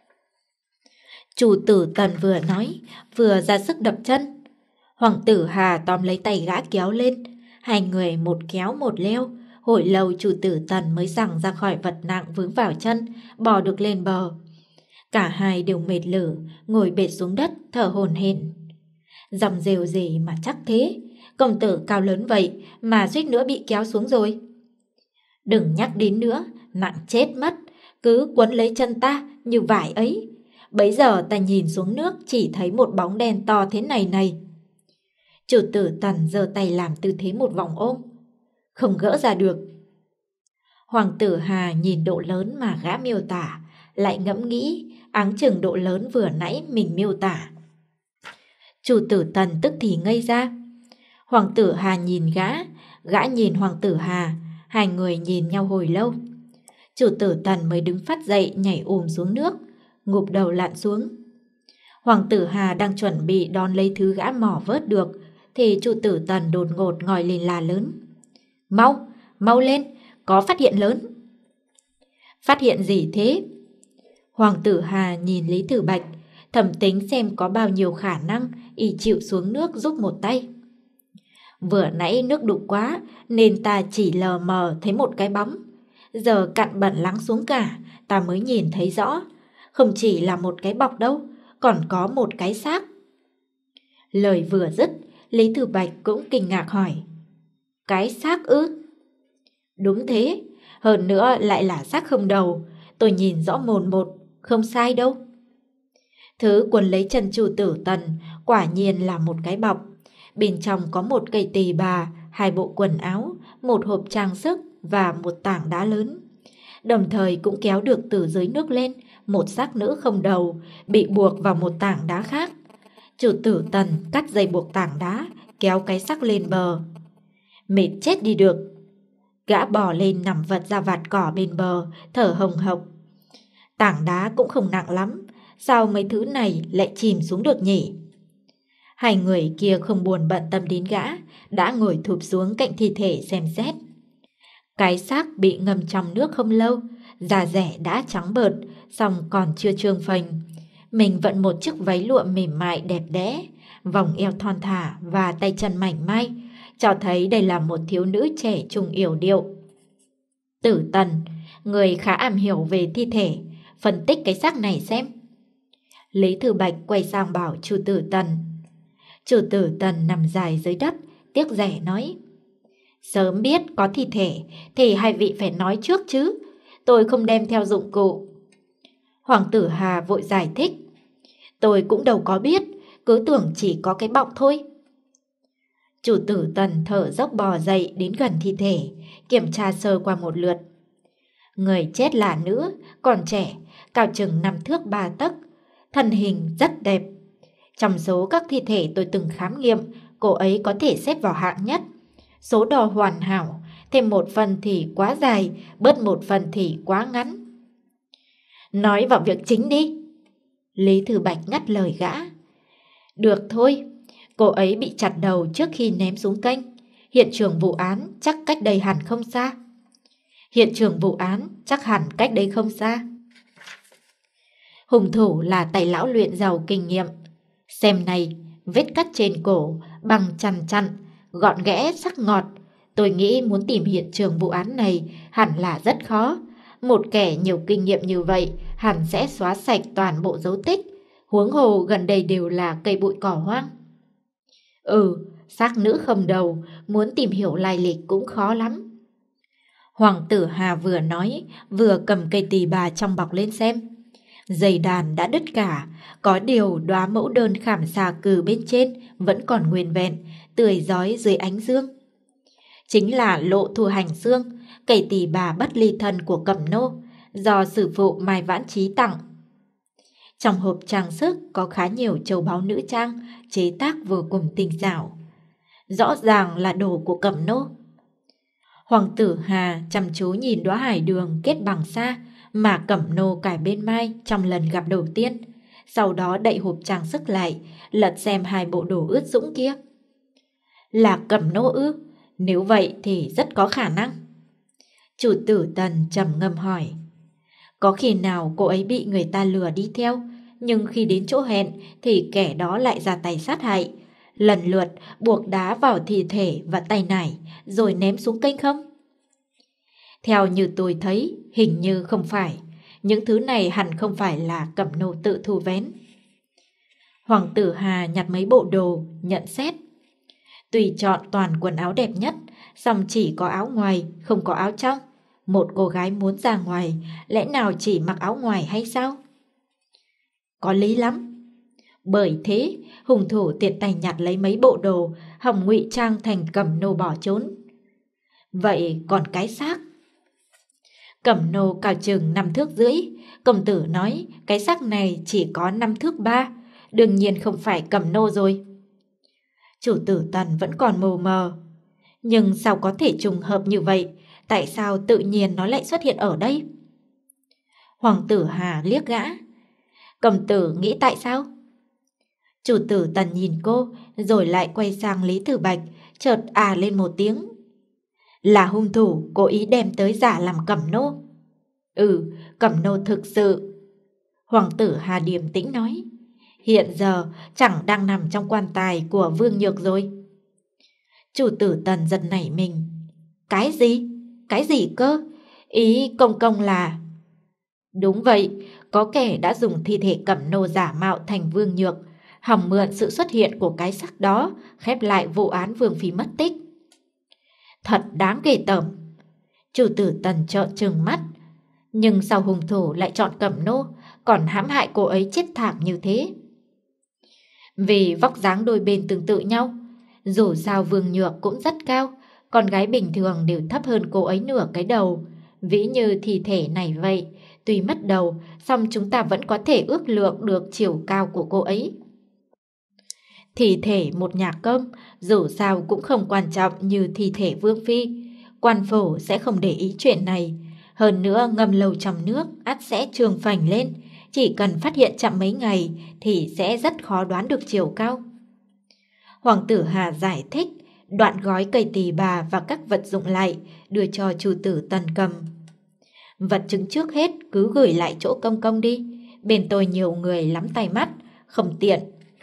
Speaker 1: Chủ tử Tần vừa nói, vừa ra sức đập chân. Hoàng tử Hà tóm lấy tay gã kéo lên, hai người một kéo một leo, hồi lâu chủ tử Tần mới giằng ra khỏi vật nặng vướng vào chân, bò được lên bờ. Cả hai đều mệt lử, ngồi bệt xuống đất, thở hổn hển. Dòng rêu gì mà chắc thế, công tử cao lớn vậy mà suýt nữa bị kéo xuống rồi. Đừng nhắc đến nữa, nặng chết mất, cứ quấn lấy chân ta như vải ấy. Bấy giờ ta nhìn xuống nước chỉ thấy một bóng đen to thế này này. Chủ tử Tần giơ tay làm tư thế một vòng ôm, không gỡ ra được. Hoàng tử Hà nhìn độ lớn mà gã miêu tả, lại ngẫm nghĩ áng chừng độ lớn vừa nãy mình miêu tả. Chủ tử Tần tức thì ngây ra. Hoàng tử Hà nhìn gã, gã nhìn Hoàng tử Hà, hai người nhìn nhau hồi lâu. Chủ tử Tần mới đứng phát dậy nhảy ùm xuống nước, ngụp đầu lặn xuống. Hoàng tử Hà đang chuẩn bị đón lấy thứ gã mò vớt được, thì chủ tử Tần đột ngột ngoi lên la lớn. Mau, mau lên, có phát hiện lớn. Phát hiện gì thế? Hoàng tử Hà nhìn Lý Tử Bạch, thẩm tính xem có bao nhiêu khả năng y chịu xuống nước giúp một tay. Vừa nãy nước đục quá nên ta chỉ lờ mờ thấy một cái bóng. Giờ cặn bẩn lắng xuống cả, ta mới nhìn thấy rõ. Không chỉ là một cái bọc đâu, còn có một cái xác. Lời vừa dứt, Lý Tử Bạch cũng kinh ngạc hỏi. Cái xác ư? Đúng thế, hơn nữa lại là xác không đầu. Tôi nhìn rõ mồn một, không sai đâu. Thứ quấn lấy chân chủ tử Tần quả nhiên là một cái bọc. Bên trong có một cây tỳ bà, hai bộ quần áo, một hộp trang sức và một tảng đá lớn. Đồng thời cũng kéo được từ dưới nước lên một xác nữ không đầu bị buộc vào một tảng đá khác. Chủ tử Tần cắt dây buộc tảng đá, kéo cái xác lên bờ. Mệt chết đi được. Gã bò lên nằm vật ra vạt cỏ bên bờ, thở hồng hộc. Tảng đá cũng không nặng lắm, sao mấy thứ này lại chìm xuống được nhỉ? Hai người kia không buồn bận tâm đến gã, đã ngồi thụp xuống cạnh thi thể xem xét. Cái xác bị ngâm trong nước không lâu, da dẻ đã trắng bợt, song còn chưa trương phình. Mình vận một chiếc váy lụa mềm mại đẹp đẽ, vòng eo thon thả và tay chân mảnh mai, cho thấy đây là một thiếu nữ trẻ trung yểu điệu. Tử Tần, người khá am hiểu về thi thể, phân tích cái xác này xem. Lý Thư Bạch quay sang bảo chủ tử Tần. Chủ tử Tần nằm dài dưới đất, tiếc rẻ nói. Sớm biết có thi thể thì hai vị phải nói trước chứ, tôi không đem theo dụng cụ. Hoàng tử Hà vội giải thích. Tôi cũng đâu có biết, cứ tưởng chỉ có cái bọc thôi. Chủ tử Tần thở dốc bò dậy đến gần thi thể, kiểm tra sơ qua một lượt. Người chết là nữ, còn trẻ, cao chừng năm thước ba tấc, thân hình rất đẹp. Trong số các thi thể tôi từng khám nghiệm, cô ấy có thể xếp vào hạng nhất. Số đo hoàn hảo, thêm một phần thì quá dài, bớt một phần thì quá ngắn. Nói vào việc chính đi. Lý Thư Bạch ngắt lời gã. Được thôi, cô ấy bị chặt đầu trước khi ném xuống kênh. Hiện trường vụ án chắc cách đây hẳn không xa. Hiện trường vụ án chắc hẳn cách đây không xa. Hung thủ là tài lão luyện giàu kinh nghiệm. Xem này, vết cắt trên cổ, bằng chằn chặn, gọn ghẽ sắc ngọt. Tôi nghĩ muốn tìm hiện trường vụ án này hẳn là rất khó. Một kẻ nhiều kinh nghiệm như vậy hẳn sẽ xóa sạch toàn bộ dấu tích. Huống hồ gần đây đều là cây bụi cỏ hoang. Ừ, xác nữ không đầu, muốn tìm hiểu lai lịch cũng khó lắm. Hoàng tử Hà vừa nói, vừa cầm cây tỳ bà trong bọc lên xem. Dây đàn đã đứt cả, có điều đóa mẫu đơn khảm xà cừ bên trên vẫn còn nguyên vẹn, tươi rói dưới ánh dương. Chính là Lộ Thu Hành Xương, cây tỳ bà bất ly thân của Cẩm Nô, do sư phụ Mai Vãn Trí tặng. Trong hộp trang sức có khá nhiều châu báu nữ trang, chế tác vô cùng tinh xảo. Rõ ràng là đồ của Cẩm Nô. Hoàng tử Hà chăm chú nhìn đóa hải đường kết bằng sa mà Cẩm Nô cài bên mai trong lần gặp đầu tiên. Sau đó đậy hộp trang sức lại, lật xem hai bộ đồ ướt sũng kia. Là Cẩm Nô ư? Nếu vậy thì rất có khả năng. Chủ tử Tần trầm ngâm hỏi. Có khi nào cô ấy bị người ta lừa đi theo, nhưng khi đến chỗ hẹn thì kẻ đó lại ra tay sát hại, lần lượt buộc đá vào thi thể và tay nải rồi ném xuống kênh không? Theo như tôi thấy, hình như không phải. Những thứ này hẳn không phải là Cẩm Nô tự thu vén. Hoàng tử Hà nhặt mấy bộ đồ, nhận xét. Tùy chọn toàn quần áo đẹp nhất, song chỉ có áo ngoài, không có áo trong. Một cô gái muốn ra ngoài, lẽ nào chỉ mặc áo ngoài hay sao? Có lý lắm. Bởi thế, hung thủ tiện tay nhặt lấy mấy bộ đồ, hòng ngụy trang thành Cẩm Nô bỏ trốn. Vậy còn cái xác? Cẩm Nô cao chừng năm thước rưỡi, công tử nói cái xác này chỉ có năm thước ba, đương nhiên không phải Cẩm Nô rồi. Chủ tử Tần vẫn còn mù mờ. Nhưng sao có thể trùng hợp như vậy? Tại sao tự nhiên nó lại xuất hiện ở đây? Hoàng tử Hà liếc gã. Công tử nghĩ tại sao? Chủ tử Tần nhìn cô, rồi lại quay sang Lý Tử Bạch, chợt à lên một tiếng. Là hung thủ cố ý đem tới giả làm Cẩm Nô. Ừ, Cẩm Nô thực sự. Hoàng tử Hà điềm tĩnh nói. Hiện giờ chẳng đang nằm trong quan tài của Vương Nhược rồi. Chủ tử Tần giật nảy mình. Cái gì? Cái gì cơ? Ý công công là... Đúng vậy, có kẻ đã dùng thi thể Cẩm Nô giả mạo thành Vương Nhược, hòng mượn sự xuất hiện của cái xác đó, khép lại vụ án Vương Phi mất tích. Thật đáng ghê tởm. Chủ tử Tần trợn trừng mắt. Nhưng sao hung thủ lại chọn Cẩm Nô, còn hãm hại cô ấy chết thảm như thế? Vì vóc dáng đôi bên tương tự nhau. Dù sao Vương Nhược cũng rất cao, con gái bình thường đều thấp hơn cô ấy nửa cái đầu. Ví như thi thể này vậy, tuy mất đầu, song chúng ta vẫn có thể ước lượng được chiều cao của cô ấy. Thi thể một nhà công, dù sao cũng không quan trọng như thi thể Vương Phi. Quan phủ sẽ không để ý chuyện này. Hơn nữa ngâm lâu trong nước, ắt sẽ trương phành lên. Chỉ cần phát hiện chậm mấy ngày thì sẽ rất khó đoán được chiều cao. Hoàng tử Hà giải thích, đoạn gói cây tỳ bà và các vật dụng lại, đưa cho chủ tử Tần cầm. Vật chứng trước hết cứ gửi lại chỗ công công đi. Bên tôi nhiều người lắm tay mắt, không tiện.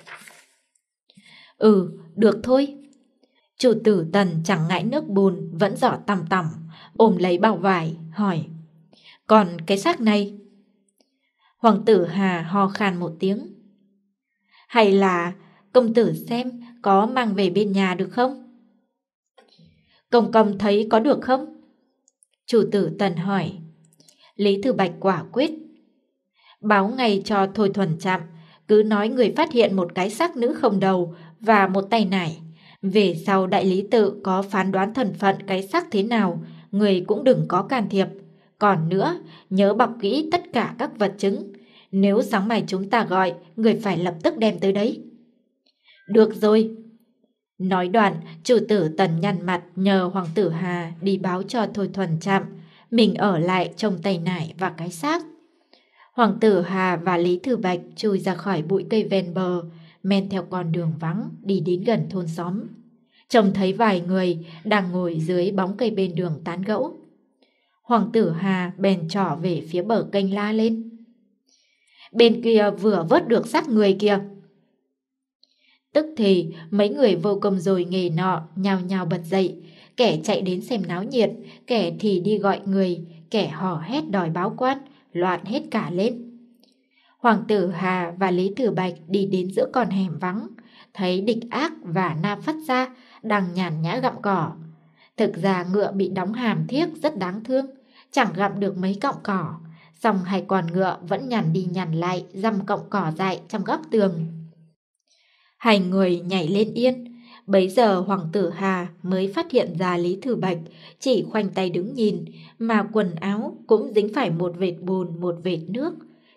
Speaker 1: Ừ, được thôi. Chủ tử Tần chẳng ngại nước bùn, vẫn giỏ tằm tằm, ôm lấy bao vải, hỏi. Còn cái xác này? Hoàng tử Hà ho khan một tiếng. Hay là công tử xem có mang về bên nhà được không? Công công thấy có được không? Chủ tử Tần hỏi. Lý Thư Bạch quả quyết. Báo ngay cho Thôi Thuần Trạm, cứ nói người phát hiện một cái xác nữ không đầu và một tay nải. Về sau đại lý tự có phán đoán thân phận cái xác thế nào, người cũng đừng có can thiệp. Còn nữa, nhớ bọc kỹ tất cả các vật chứng. Nếu sáng mai chúng ta gọi, người phải lập tức đem tới đấy. Được rồi. Nói đoạn, chủ tử Tần nhăn mặt nhờ Hoàng tử Hà đi báo cho Thôi Thuần Trạm. Mình ở lại trông tay nải và cái xác. Hoàng tử Hà và Lý Thư Bạch chui ra khỏi bụi cây ven bờ, men theo con đường vắng đi đến gần thôn xóm. Trông thấy vài người đang ngồi dưới bóng cây bên đường tán gẫu. Hoàng tử Hà bèn trỏ về phía bờ kênh la lên. Bên kia vừa vớt được xác người kìa. Tức thì mấy người vô công rồi nghề nọ nhào nhào bật dậy, kẻ chạy đến xem náo nhiệt, kẻ thì đi gọi người, kẻ hò hét đòi báo quan, loạn hết cả lên. Hoàng tử Hà và Lý Tử Bạch đi đến giữa con hẻm vắng, thấy Địch Ác và Nam Phát Gia đang nhàn nhã gặm cỏ. Thực ra ngựa bị đóng hàm thiếc rất đáng thương, chẳng gặm được mấy cọng cỏ, song hai con ngựa vẫn nhằn đi nhằn lại dăm cọng cỏ dại trong góc tường. Hai người nhảy lên yên. Bấy giờ Hoàng tử Hà mới phát hiện ra Lý Thư Bạch chỉ khoanh tay đứng nhìn, mà quần áo cũng dính phải một vệt bùn một vệt nước.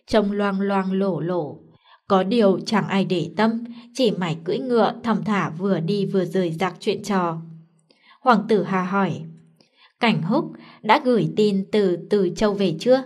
Speaker 1: trông loang loang lổ lổ. Có điều chẳng ai để tâm, chỉ mải cưỡi ngựa thầm thả vừa đi vừa rời rạc chuyện trò. Hoàng tử Hà hỏi, Cảnh Húc đã gửi tin từ Từ Châu về chưa?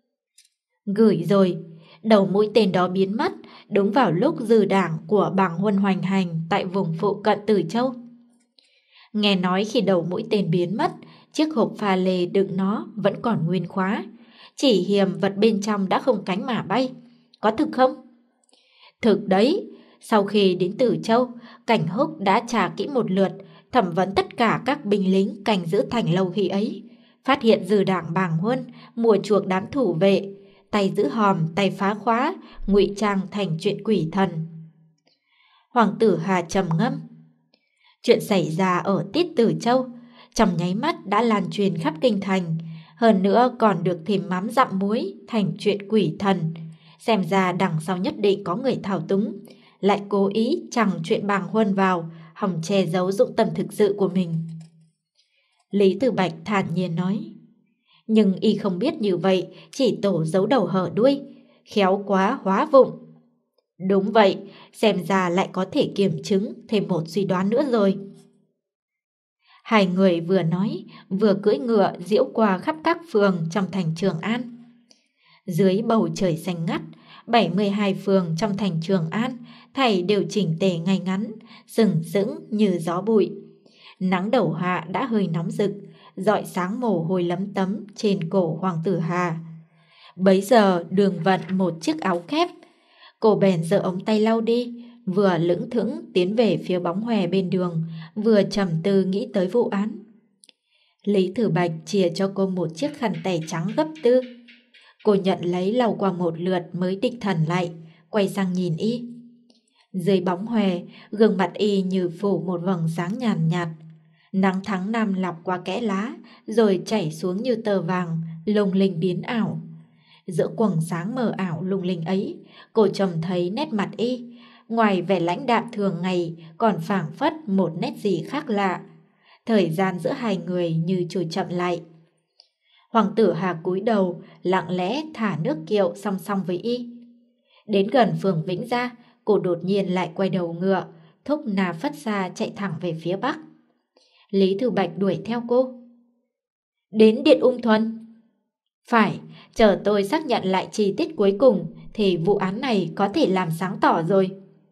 Speaker 1: Gửi rồi, đầu mũi tên đó biến mất đúng vào lúc dư đảng của Bàng Huân hoành hành tại vùng phụ cận Từ Châu. Nghe nói khi đầu mũi tên biến mất, chiếc hộp pha lê đựng nó vẫn còn nguyên khóa, chỉ hiềm vật bên trong đã không cánh mà bay. Có thực không? Thực đấy, sau khi đến Từ Châu, Cảnh Húc đã tra kỹ một lượt, thẩm vấn tất cả các binh lính canh giữ thành lâu khi ấy, phát hiện dư đảng Bàng Huân mua chuộc đám thủ vệ, tay giữ hòm, tay phá khóa, ngụy trang thành chuyện quỷ thần. Hoàng tử Hà trầm ngâm. Chuyện xảy ra ở Tiết Từ Châu trong nháy mắt đã lan truyền khắp kinh thành, hơn nữa còn được thêm mắm dặm muối thành chuyện quỷ thần. Xem ra đằng sau nhất định có người thao túng, lại cố ý chằng chuyện Bàng Huân vào, hòng che giấu dụng tâm thực sự của mình. Lý Tử Bạch thản nhiên nói, nhưng y không biết như vậy chỉ tổ giấu đầu hở đuôi, khéo quá hóa vụng. Đúng vậy, xem ra lại có thể kiểm chứng thêm một suy đoán nữa rồi. Hai người vừa nói vừa cưỡi ngựa diễu qua khắp các phường trong thành Trường An. Dưới bầu trời xanh ngắt, bảy mươi hai phường trong thành Trường An thảy đều chỉnh tề ngay ngắn, sừng sững như gió bụi. Nắng đầu hạ đã hơi nóng rực, rọi sáng mồ hôi lấm tấm trên cổ Hoàng tử Hà. Bấy giờ Đường Vận một chiếc áo khép, cô bèn giơ ống tay lau đi, vừa lững thững tiến về phía bóng hòe bên đường, vừa trầm tư nghĩ tới vụ án. Lý Tử Bạch chìa cho cô một chiếc khăn tay trắng gấp tư. Cô nhận lấy lau qua một lượt mới định thần lại, quay sang nhìn y. Dưới bóng hòe, gương mặt y như phủ một vầng sáng nhàn nhạt. Nắng tháng năm lọc qua kẽ lá, rồi chảy xuống như tờ vàng, lung linh biến ảo. Giữa quầng sáng mờ ảo lung linh ấy, cô trông thấy nét mặt y, ngoài vẻ lãnh đạm thường ngày, còn phảng phất một nét gì khác lạ. Thời gian giữa hai người như trôi chậm lại. Hoàng tử Hà cúi đầu, lặng lẽ thả nước kiệu song song với y. Đến gần phường Vĩnh Gia, cô đột nhiên lại quay đầu ngựa, thúc nà phất xa chạy thẳng về phía bắc. Lý Tử Bạch đuổi theo cô. Đến Điện Ung Thuần? Phải, chờ tôi xác nhận lại chi tiết cuối cùng thì vụ án này có thể làm sáng tỏ rồi.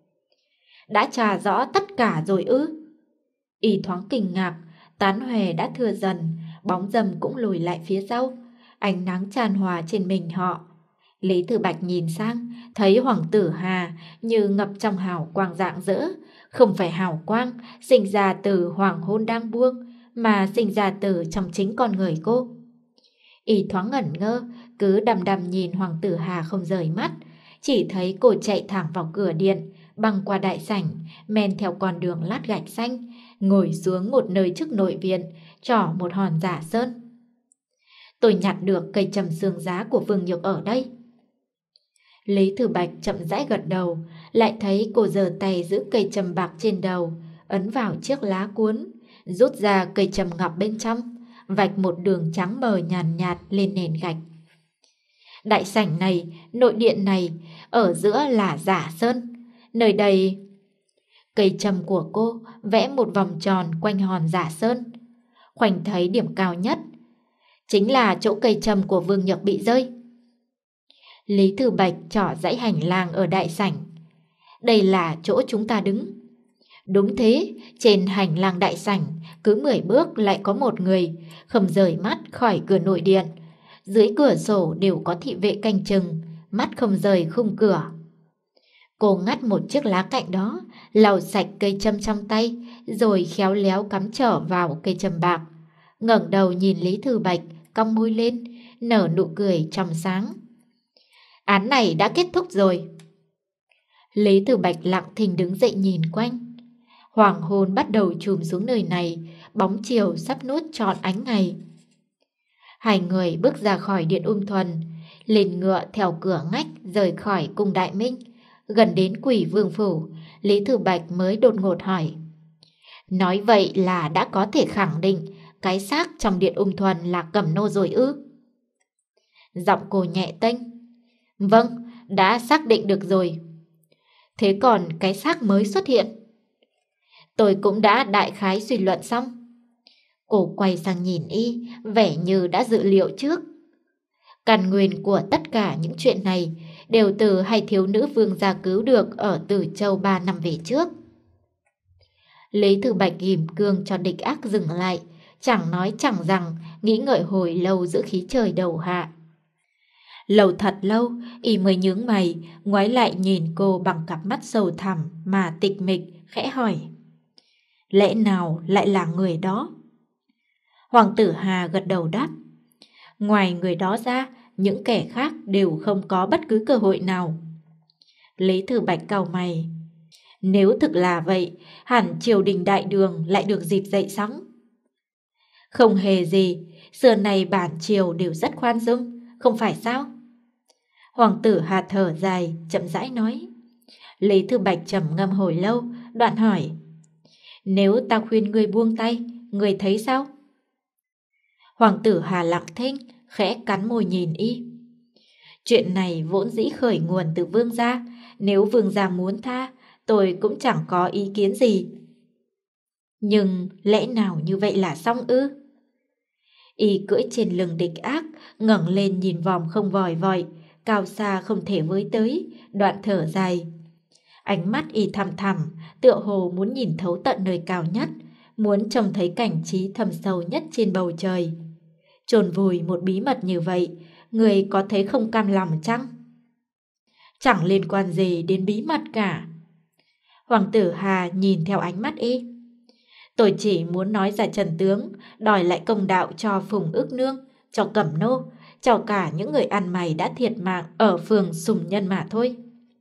Speaker 1: Đã tra rõ tất cả rồi ư? Y thoáng kinh ngạc, tán hòe đã thưa dần, bóng râm cũng lùi lại phía sau, ánh nắng tràn hòa trên mình họ. Lý Tử Bạch nhìn sang, thấy Hoàng tử Hà như ngập trong hào quang rạng rỡ, không phải hào quang sinh ra từ hoàng hôn đang buông, mà sinh ra từ trong chính con người cô. Y thoáng ngẩn ngơ, cứ đăm đăm nhìn Hoàng tử Hà không rời mắt, chỉ thấy cô chạy thẳng vào cửa điện, băng qua đại sảnh, men theo con đường lát gạch xanh, ngồi xuống một nơi trước nội viện, trỏ một hòn giả sơn. Tôi nhặt được cây trầm xương giá của Vương Nhược ở đây. Lý Tử Bạch chậm rãi gật đầu, lại thấy cô giơ tay giữ cây trầm bạc trên đầu, ấn vào chiếc lá cuốn, rút ra cây trầm ngọc bên trong, vạch một đường trắng mờ nhàn nhạt lên nền gạch. Đại sảnh này, nội điện này, ở giữa là giả sơn. Nơi đây... Cây trầm của cô vẽ một vòng tròn quanh hòn giả sơn. Khoảnh thấy điểm cao nhất chính là chỗ cây trầm của Vương Nhược bị rơi. Lý Tử Bạch trỏ dãy hành lang ở đại sảnh. Đây là chỗ chúng ta đứng. Đúng thế, trên hành lang đại sảnh, cứ mười bước lại có một người, không rời mắt khỏi cửa nội điện. Dưới cửa sổ đều có thị vệ canh chừng, mắt không rời khung cửa. Cô ngắt một chiếc lá cạnh đó, lau sạch cây châm trong tay, rồi khéo léo cắm trở vào cây châm bạc. Ngẩng đầu nhìn Lý Tử Bạch, cong môi lên, nở nụ cười trong sáng. Án này đã kết thúc rồi. Lý Tử Bạch lặng thinh đứng dậy nhìn quanh. Hoàng hôn bắt đầu chùm xuống nơi này, bóng chiều sắp nuốt trọn ánh ngày. Hai người bước ra khỏi điện Ung Thuần, lên ngựa theo cửa ngách rời khỏi cung Đại Minh. Gần đến Quỷ Vương phủ, Lý Tử Bạch mới đột ngột hỏi. Nói vậy là đã có thể khẳng định cái xác trong điện Ung Thuần là Cẩm Nô rồi ư? Giọng cô nhẹ tênh. Vâng, đã xác định được rồi. Thế còn cái xác mới xuất hiện? Tôi cũng đã đại khái suy luận xong. Cô quay sang nhìn y, vẻ như đã dự liệu trước. Căn nguyên của tất cả những chuyện này đều từ hai thiếu nữ vương gia cứu được ở Tử Châu ba năm về trước. Lý Thư Bạch ghim cương cho địch ác dừng lại, chẳng nói chẳng rằng, nghĩ ngợi hồi lâu giữa khí trời đầu hạ. Lâu thật lâu, y mới nhướng mày, ngoái lại nhìn cô bằng cặp mắt sâu thẳm mà tịch mịch, khẽ hỏi. Lẽ nào lại là người đó? Hoàng tử Hà gật đầu đáp. Ngoài người đó ra, những kẻ khác đều không có bất cứ cơ hội nào. Lý Thư Bạch cau mày. Nếu thực là vậy, hẳn triều đình đại đường lại được dịp dậy sóng. Không hề gì, xưa này bản triều đều rất khoan dung, không phải sao? Hoàng tử Hà thở dài, chậm rãi nói. Lý Thư Bạch trầm ngâm hồi lâu, đoạn hỏi. Nếu ta khuyên ngươi buông tay, ngươi thấy sao? Hoàng tử Hà lặng thinh, khẽ cắn môi nhìn y. Chuyện này vốn dĩ khởi nguồn từ vương gia, nếu vương gia muốn tha, tôi cũng chẳng có ý kiến gì. Nhưng lẽ nào như vậy là xong ư? Y cưỡi trên lưng địch ác, ngẩng lên nhìn vòm không vòi vòi, cao xa không thể với tới, đoạn thở dài. Ánh mắt y thăm thẳm, tựa hồ muốn nhìn thấu tận nơi cao nhất, muốn trông thấy cảnh trí thâm sâu nhất trên bầu trời. Chôn vùi một bí mật như vậy, người có thấy không cam lòng chăng? Chẳng liên quan gì đến bí mật cả. Hoàng tử Hà nhìn theo ánh mắt y. Tôi chỉ muốn nói ra trần tướng, đòi lại công đạo cho Phùng Ước Nương, cho Cẩm Nô, cho cả những người ăn mày đã thiệt mạng ở phường Sùng Nhân mà thôi.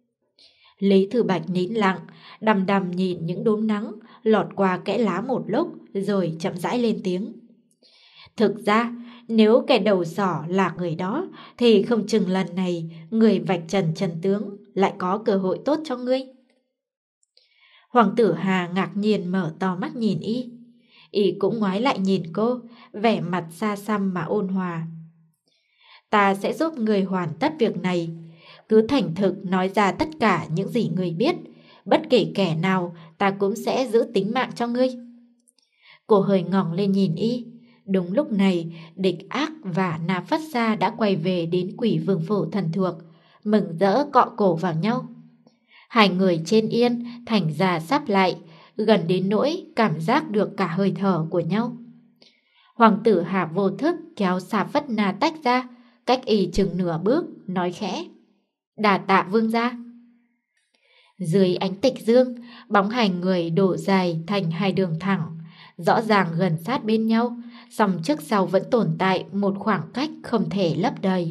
Speaker 1: Lý Thư Bạch nín lặng, đăm đăm nhìn những đốm nắng lọt qua kẽ lá một lúc, rồi chậm rãi lên tiếng. Thực ra, nếu kẻ đầu sỏ là người đó, thì không chừng lần này người vạch trần trần tướng lại có cơ hội tốt cho ngươi. Hoàng tử Hà ngạc nhiên mở to mắt nhìn y. Y cũng ngoái lại nhìn cô, vẻ mặt xa xăm mà ôn hòa. Ta sẽ giúp người hoàn tất việc này. Cứ thành thực nói ra tất cả những gì người biết. Bất kể kẻ nào, ta cũng sẽ giữ tính mạng cho ngươi. Cô hơi ngẩng lên nhìn y. Đúng lúc này, địch ác và Na Phất Gia đã quay về đến Quỷ Vương phủ thần thuộc, mừng rỡ cọ cổ vào nhau. Hai người trên yên, thành ra sắp lại, gần đến nỗi cảm giác được cả hơi thở của nhau. Hoàng tử Hà vô thức kéo Sa Phất Na tách ra, cách y chừng nửa bước, nói khẽ. Đà tạ vương gia. Dưới ánh tịch dương, bóng hai người đổ dài thành hai đường thẳng, rõ ràng gần sát bên nhau, song trước sau vẫn tồn tại một khoảng cách không thể lấp đầy.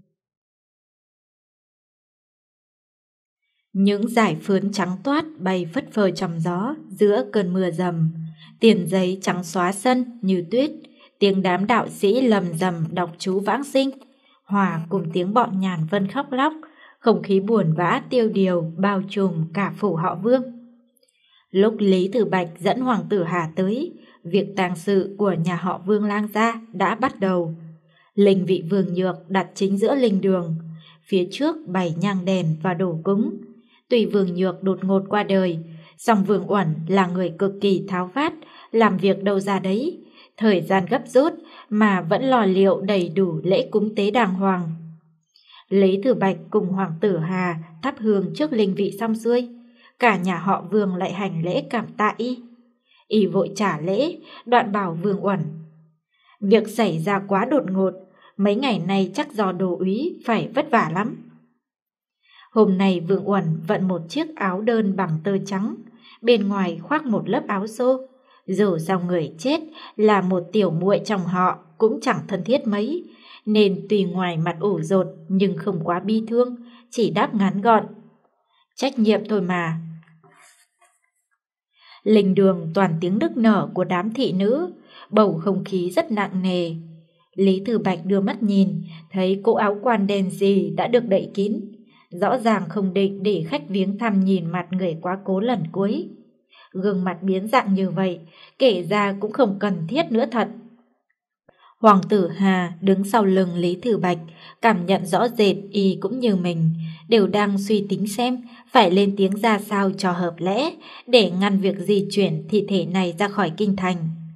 Speaker 1: Những dải phướn trắng toát bay phất phơ trong gió giữa cơn mưa rầm, tiền giấy trắng xóa sân như tuyết, tiếng đám đạo sĩ lầm rầm đọc chú vãng sinh, hòa cùng tiếng bọn nhàn vân khóc lóc, không khí buồn vã tiêu điều bao trùm cả phủ họ Vương. Lúc Lý Thư Bạch dẫn Hoàng tử Hà tới, việc tang sự của nhà họ Vương Lang gia đã bắt đầu. Linh vị Vương Nhược đặt chính giữa linh đường, phía trước bày nhang đèn và đồ cúng. Tuy Vương Nhược đột ngột qua đời, song Vương Uẩn là người cực kỳ tháo vát, làm việc đâu ra đấy, thời gian gấp rút mà vẫn lo liệu đầy đủ lễ cúng tế đàng hoàng. Lý Thư Bạch cùng Hoàng tử Hà thắp hương trước linh vị xong xuôi, cả nhà họ Vương lại hành lễ cảm tạ y. Y vội trả lễ, đoạn bảo Vương Uẩn. Việc xảy ra quá đột ngột, mấy ngày nay chắc do đồ úy phải vất vả lắm. Hôm nay Vương Uẩn vận một chiếc áo đơn bằng tơ trắng, bên ngoài khoác một lớp áo xô. Dù sao người chết là một tiểu muội trong họ cũng chẳng thân thiết mấy, nên tuy ngoài mặt ủ rột nhưng không quá bi thương, chỉ đáp ngắn gọn. Trách nhiệm thôi mà. Linh đường toàn tiếng nức nở của đám thị nữ, bầu không khí rất nặng nề. Lý Thư Bạch đưa mắt nhìn, thấy cỗ áo quan đen gì đã được đậy kín, rõ ràng không định để khách viếng thăm nhìn mặt người quá cố lần cuối. Gương mặt biến dạng như vậy, kể ra cũng không cần thiết nữa thật. Hoàng tử Hà đứng sau lưng Lý Thừa Bạch, cảm nhận rõ rệt y cũng như mình, đều đang suy tính xem phải lên tiếng ra sao cho hợp lẽ để ngăn việc di chuyển thi thể này ra khỏi kinh thành.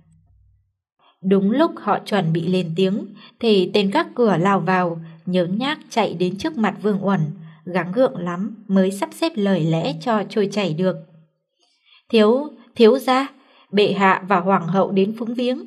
Speaker 1: Đúng lúc họ chuẩn bị lên tiếng thì tên gác cửa lao vào, nhớ nhác chạy đến trước mặt Vương Uẩn, gắng gượng lắm mới sắp xếp lời lẽ cho trôi chảy được. Thiếu, thiếu gia, bệ hạ và hoàng hậu đến phúng viếng.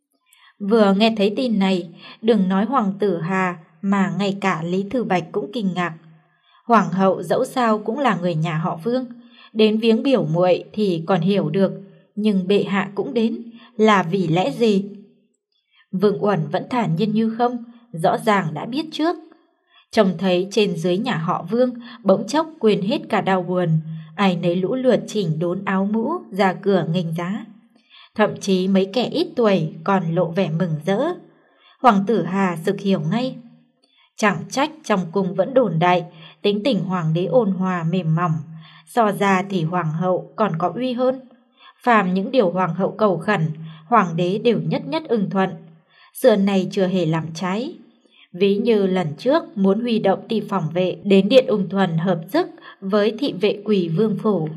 Speaker 1: Vừa nghe thấy tin này, đừng nói hoàng tử Hà mà ngay cả Lý Thừa Bạch cũng kinh ngạc. Hoàng hậu dẫu sao cũng là người nhà họ Vương, đến viếng biểu muội thì còn hiểu được, nhưng bệ hạ cũng đến, là vì lẽ gì? Vương Uẩn vẫn thản nhiên như không, rõ ràng đã biết trước. Trông thấy trên dưới nhà họ Vương bỗng chốc quên hết cả đau buồn, ai nấy lũ lượt chỉnh đốn áo mũ ra cửa nghênh giá. Thậm chí mấy kẻ ít tuổi còn lộ vẻ mừng rỡ. Hoàng tử Hà sực hiểu ngay. Chẳng trách trong cung vẫn đồn đại tính tình hoàng đế ôn hòa mềm mỏng, so ra thì hoàng hậu còn có uy hơn. Phàm những điều hoàng hậu cầu khẩn, hoàng đế đều nhất nhất ưng thuận. Xưa này chưa hề làm trái. Ví như lần trước muốn huy động ti phòng vệ đến điện Ung Thuần hợp sức với thị vệ quỷ Vương phủ,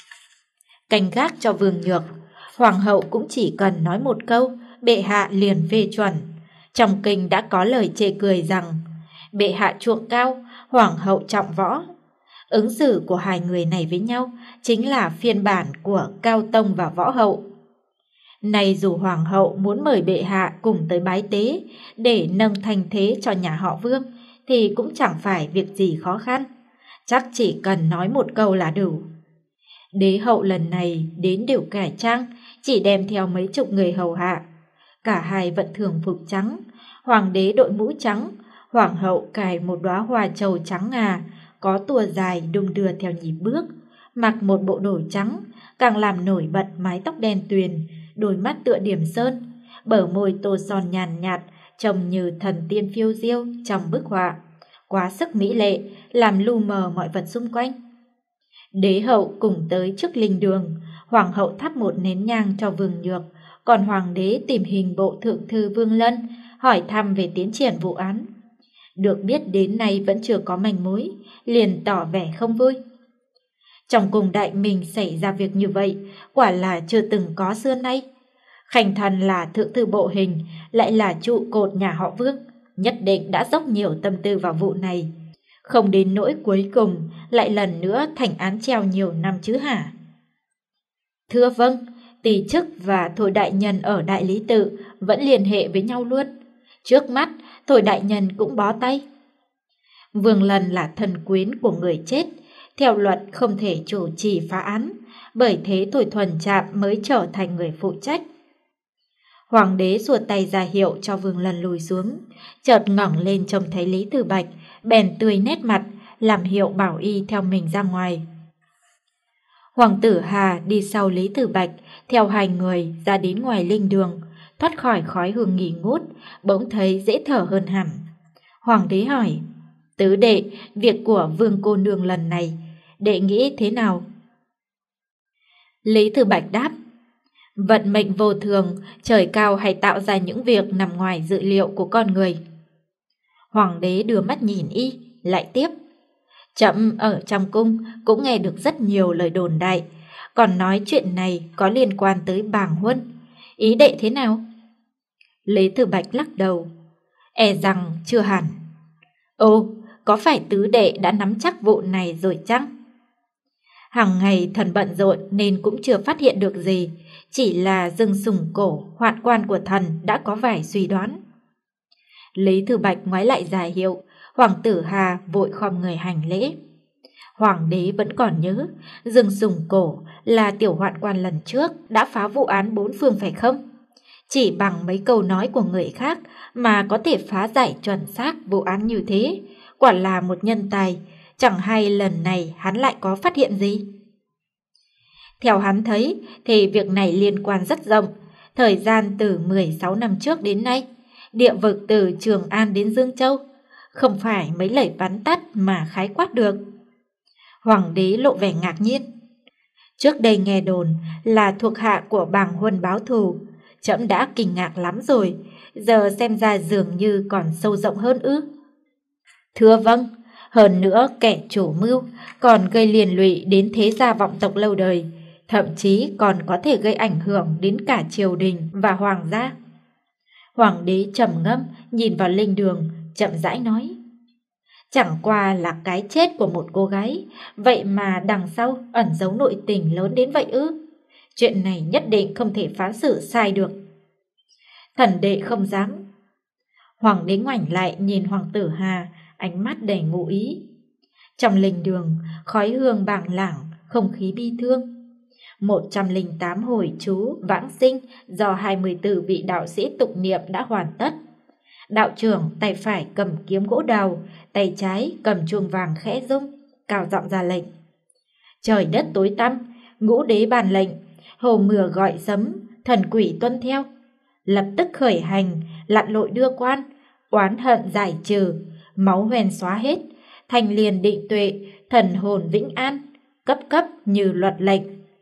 Speaker 1: canh gác cho Vương Nhược, hoàng hậu cũng chỉ cần nói một câu, bệ hạ liền phê chuẩn. Trong kinh đã có lời chê cười rằng bệ hạ chuộng cao, hoàng hậu trọng võ. Ứng xử của hai người này với nhau chính là phiên bản của Cao Tông và Võ Hậu. Này dù hoàng hậu muốn mời bệ hạ cùng tới bái tế để nâng thanh thế cho nhà họ Vương thì cũng chẳng phải việc gì khó khăn, chắc chỉ cần nói một câu là đủ. Đế hậu lần này đến đều cải trang, chỉ đem theo mấy chục người hầu hạ. Cả hai vận thường phục trắng, hoàng đế đội mũ trắng, hoàng hậu cài một đóa hoa trầu trắng ngà, có tua dài đung đưa theo nhịp bước, mặc một bộ đồ trắng, càng làm nổi bật mái tóc đen tuyền, đôi mắt tựa điểm sơn, bờ môi tô son nhàn nhạt, trông như thần tiên phiêu diêu trong bức họa, quá sức mỹ lệ, làm lu mờ mọi vật xung quanh. Đế hậu cùng tới trước linh đường, hoàng hậu thắp một nén nhang cho Vương Nhược, còn hoàng đế tìm hình bộ thượng thư Vương Lân, hỏi thăm về tiến triển vụ án. Được biết đến nay vẫn chưa có manh mối, liền tỏ vẻ không vui. Trong cung đại mình xảy ra việc như vậy, quả là chưa từng có xưa nay. Khanh thần là thượng thư bộ hình, lại là trụ cột nhà họ Vương, nhất định đã dốc nhiều tâm tư vào vụ này. Không đến nỗi cuối cùng lại lần nữa thành án treo nhiều năm chứ hả? Thưa vâng, tỳ chức và Thôi đại nhân ở Đại Lý Tự vẫn liên hệ với nhau luôn. Trước mắt Thôi đại nhân cũng bó tay. Vương Lân là thần quyến của người chết, theo luật không thể chủ trì phá án, bởi thế Thôi Thuần Trạm mới trở thành người phụ trách. Hoàng đế xua tay ra hiệu cho Vương Lân lùi xuống, chợt ngẩng lên trông thấy Lý Thừa Bạch, bèn tươi nét mặt, làm hiệu bảo y theo mình ra ngoài. Hoàng tử Hà đi sau Lý Thừa Bạch, theo hai người ra đến ngoài linh đường, thoát khỏi khói hương nghỉ ngút, bỗng thấy dễ thở hơn hẳn. Hoàng đế hỏi, tứ đệ, việc của Vương cô nương lần này, đệ nghĩ thế nào? Lý Thừa Bạch đáp, vận mệnh vô thường, trời cao hay tạo ra những việc nằm ngoài dự liệu của con người. Hoàng đế đưa mắt nhìn y, lại tiếp, trẫm ở trong cung cũng nghe được rất nhiều lời đồn đại, còn nói chuyện này có liên quan tới bàng huân, ý đệ thế nào? Lý Thừa Bạch lắc đầu, e rằng chưa hẳn. Ồ, có phải tứ đệ đã nắm chắc vụ này rồi chăng? Hàng ngày thần bận rộn nên cũng chưa phát hiện được gì, chỉ là dưng sùng cổ hoạn quan của thần đã có vài suy đoán. Lý Thừa Bạch ngoái lại ra hiệu, hoàng tử Hà vội khom người hành lễ. Hoàng đế vẫn còn nhớ, dưng sùng cổ là tiểu hoạn quan lần trước đã phá vụ án bốn phương phải không? Chỉ bằng mấy câu nói của người khác mà có thể phá giải chuẩn xác vụ án như thế, quả là một nhân tài, chẳng hay lần này hắn lại có phát hiện gì. Theo hắn thấy thì việc này liên quan rất rộng, thời gian từ mười sáu năm trước đến nay, địa vực từ Trường An đến Dương Châu, không phải mấy lời vắn tắt mà khái quát được. Hoàng đế lộ vẻ ngạc nhiên. Trước đây nghe đồn là thuộc hạ của bàng huân báo thù, trẫm đã kinh ngạc lắm rồi, giờ xem ra dường như còn sâu rộng hơn ư? Thưa vâng, hơn nữa kẻ chủ mưu còn gây liên lụy đến thế gia vọng tộc lâu đời, thậm chí còn có thể gây ảnh hưởng đến cả triều đình và hoàng gia. Hoàng đế trầm ngâm nhìn vào linh đường, chậm rãi nói: chẳng qua là cái chết của một cô gái, vậy mà đằng sau ẩn giấu nội tình lớn đến vậy ư? Chuyện này nhất định không thể phán xử sai được. Thần đệ không dám. Hoàng đế ngoảnh lại nhìn Hoàng tử Hà, ánh mắt đầy ngụ ý. Trong linh đường, khói hương bàng lảng, không khí bi thương. một trăm lẻ tám hồi chú vãng sinh do hai mươi tư vị đạo sĩ tụng niệm đã hoàn tất. Đạo trưởng tay phải cầm kiếm gỗ đào, tay trái cầm chuông vàng khẽ rung, cao giọng ra lệnh. Trời đất tối tăm, ngũ đế bàn lệnh, hồ mưa gọi sấm, thần quỷ tuân theo. Lập tức khởi hành, lặn lội đưa quan, oán hận giải trừ, máu hoen xóa hết, thành liền định tuệ, thần hồn vĩnh an, cấp cấp như luật lệnh.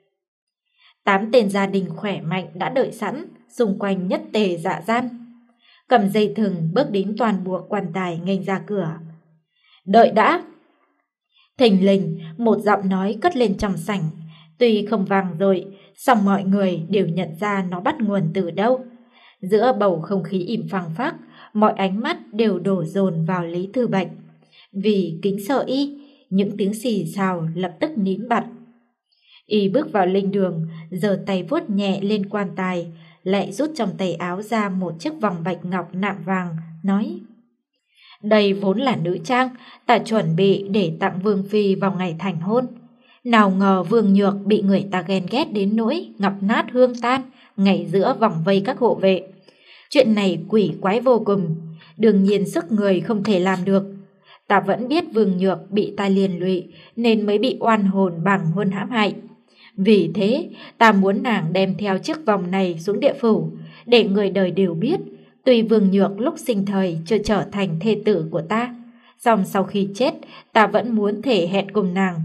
Speaker 1: Tám tên gia đình khỏe mạnh đã đợi sẵn, xung quanh nhất tề dạ gian. Cầm dây thừng bước đến toàn buộc quan tài nghênh ra cửa. Đợi đã! Thình lình, một giọng nói cất lên trong sảnh. Tuy không vang dội, song mọi người đều nhận ra nó bắt nguồn từ đâu. Giữa bầu không khí im phăng phắc, mọi ánh mắt đều đổ dồn vào Lý Thư Bạch. Vì kính sợ y, những tiếng xì xào lập tức nín bặt. Y bước vào linh đường, giơ tay vuốt nhẹ lên quan tài, lại rút trong tay áo ra một chiếc vòng bạch ngọc nạm vàng, nói: đây vốn là nữ trang, ta chuẩn bị để tặng Vương Phi vào ngày thành hôn. Nào ngờ Vương Nhược bị người ta ghen ghét đến nỗi ngọc nát hương tan ngay giữa vòng vây các hộ vệ. Chuyện này quỷ quái vô cùng, đương nhiên sức người không thể làm được. Ta vẫn biết Vương Nhược bị ta liên lụy nên mới bị oan hồn bằng hôn hãm hại. Vì thế ta muốn nàng đem theo chiếc vòng này xuống địa phủ, để người đời đều biết tuy Vương Nhược lúc sinh thời chưa trở thành thê tử của ta, song sau khi chết ta vẫn muốn thể hẹn cùng nàng.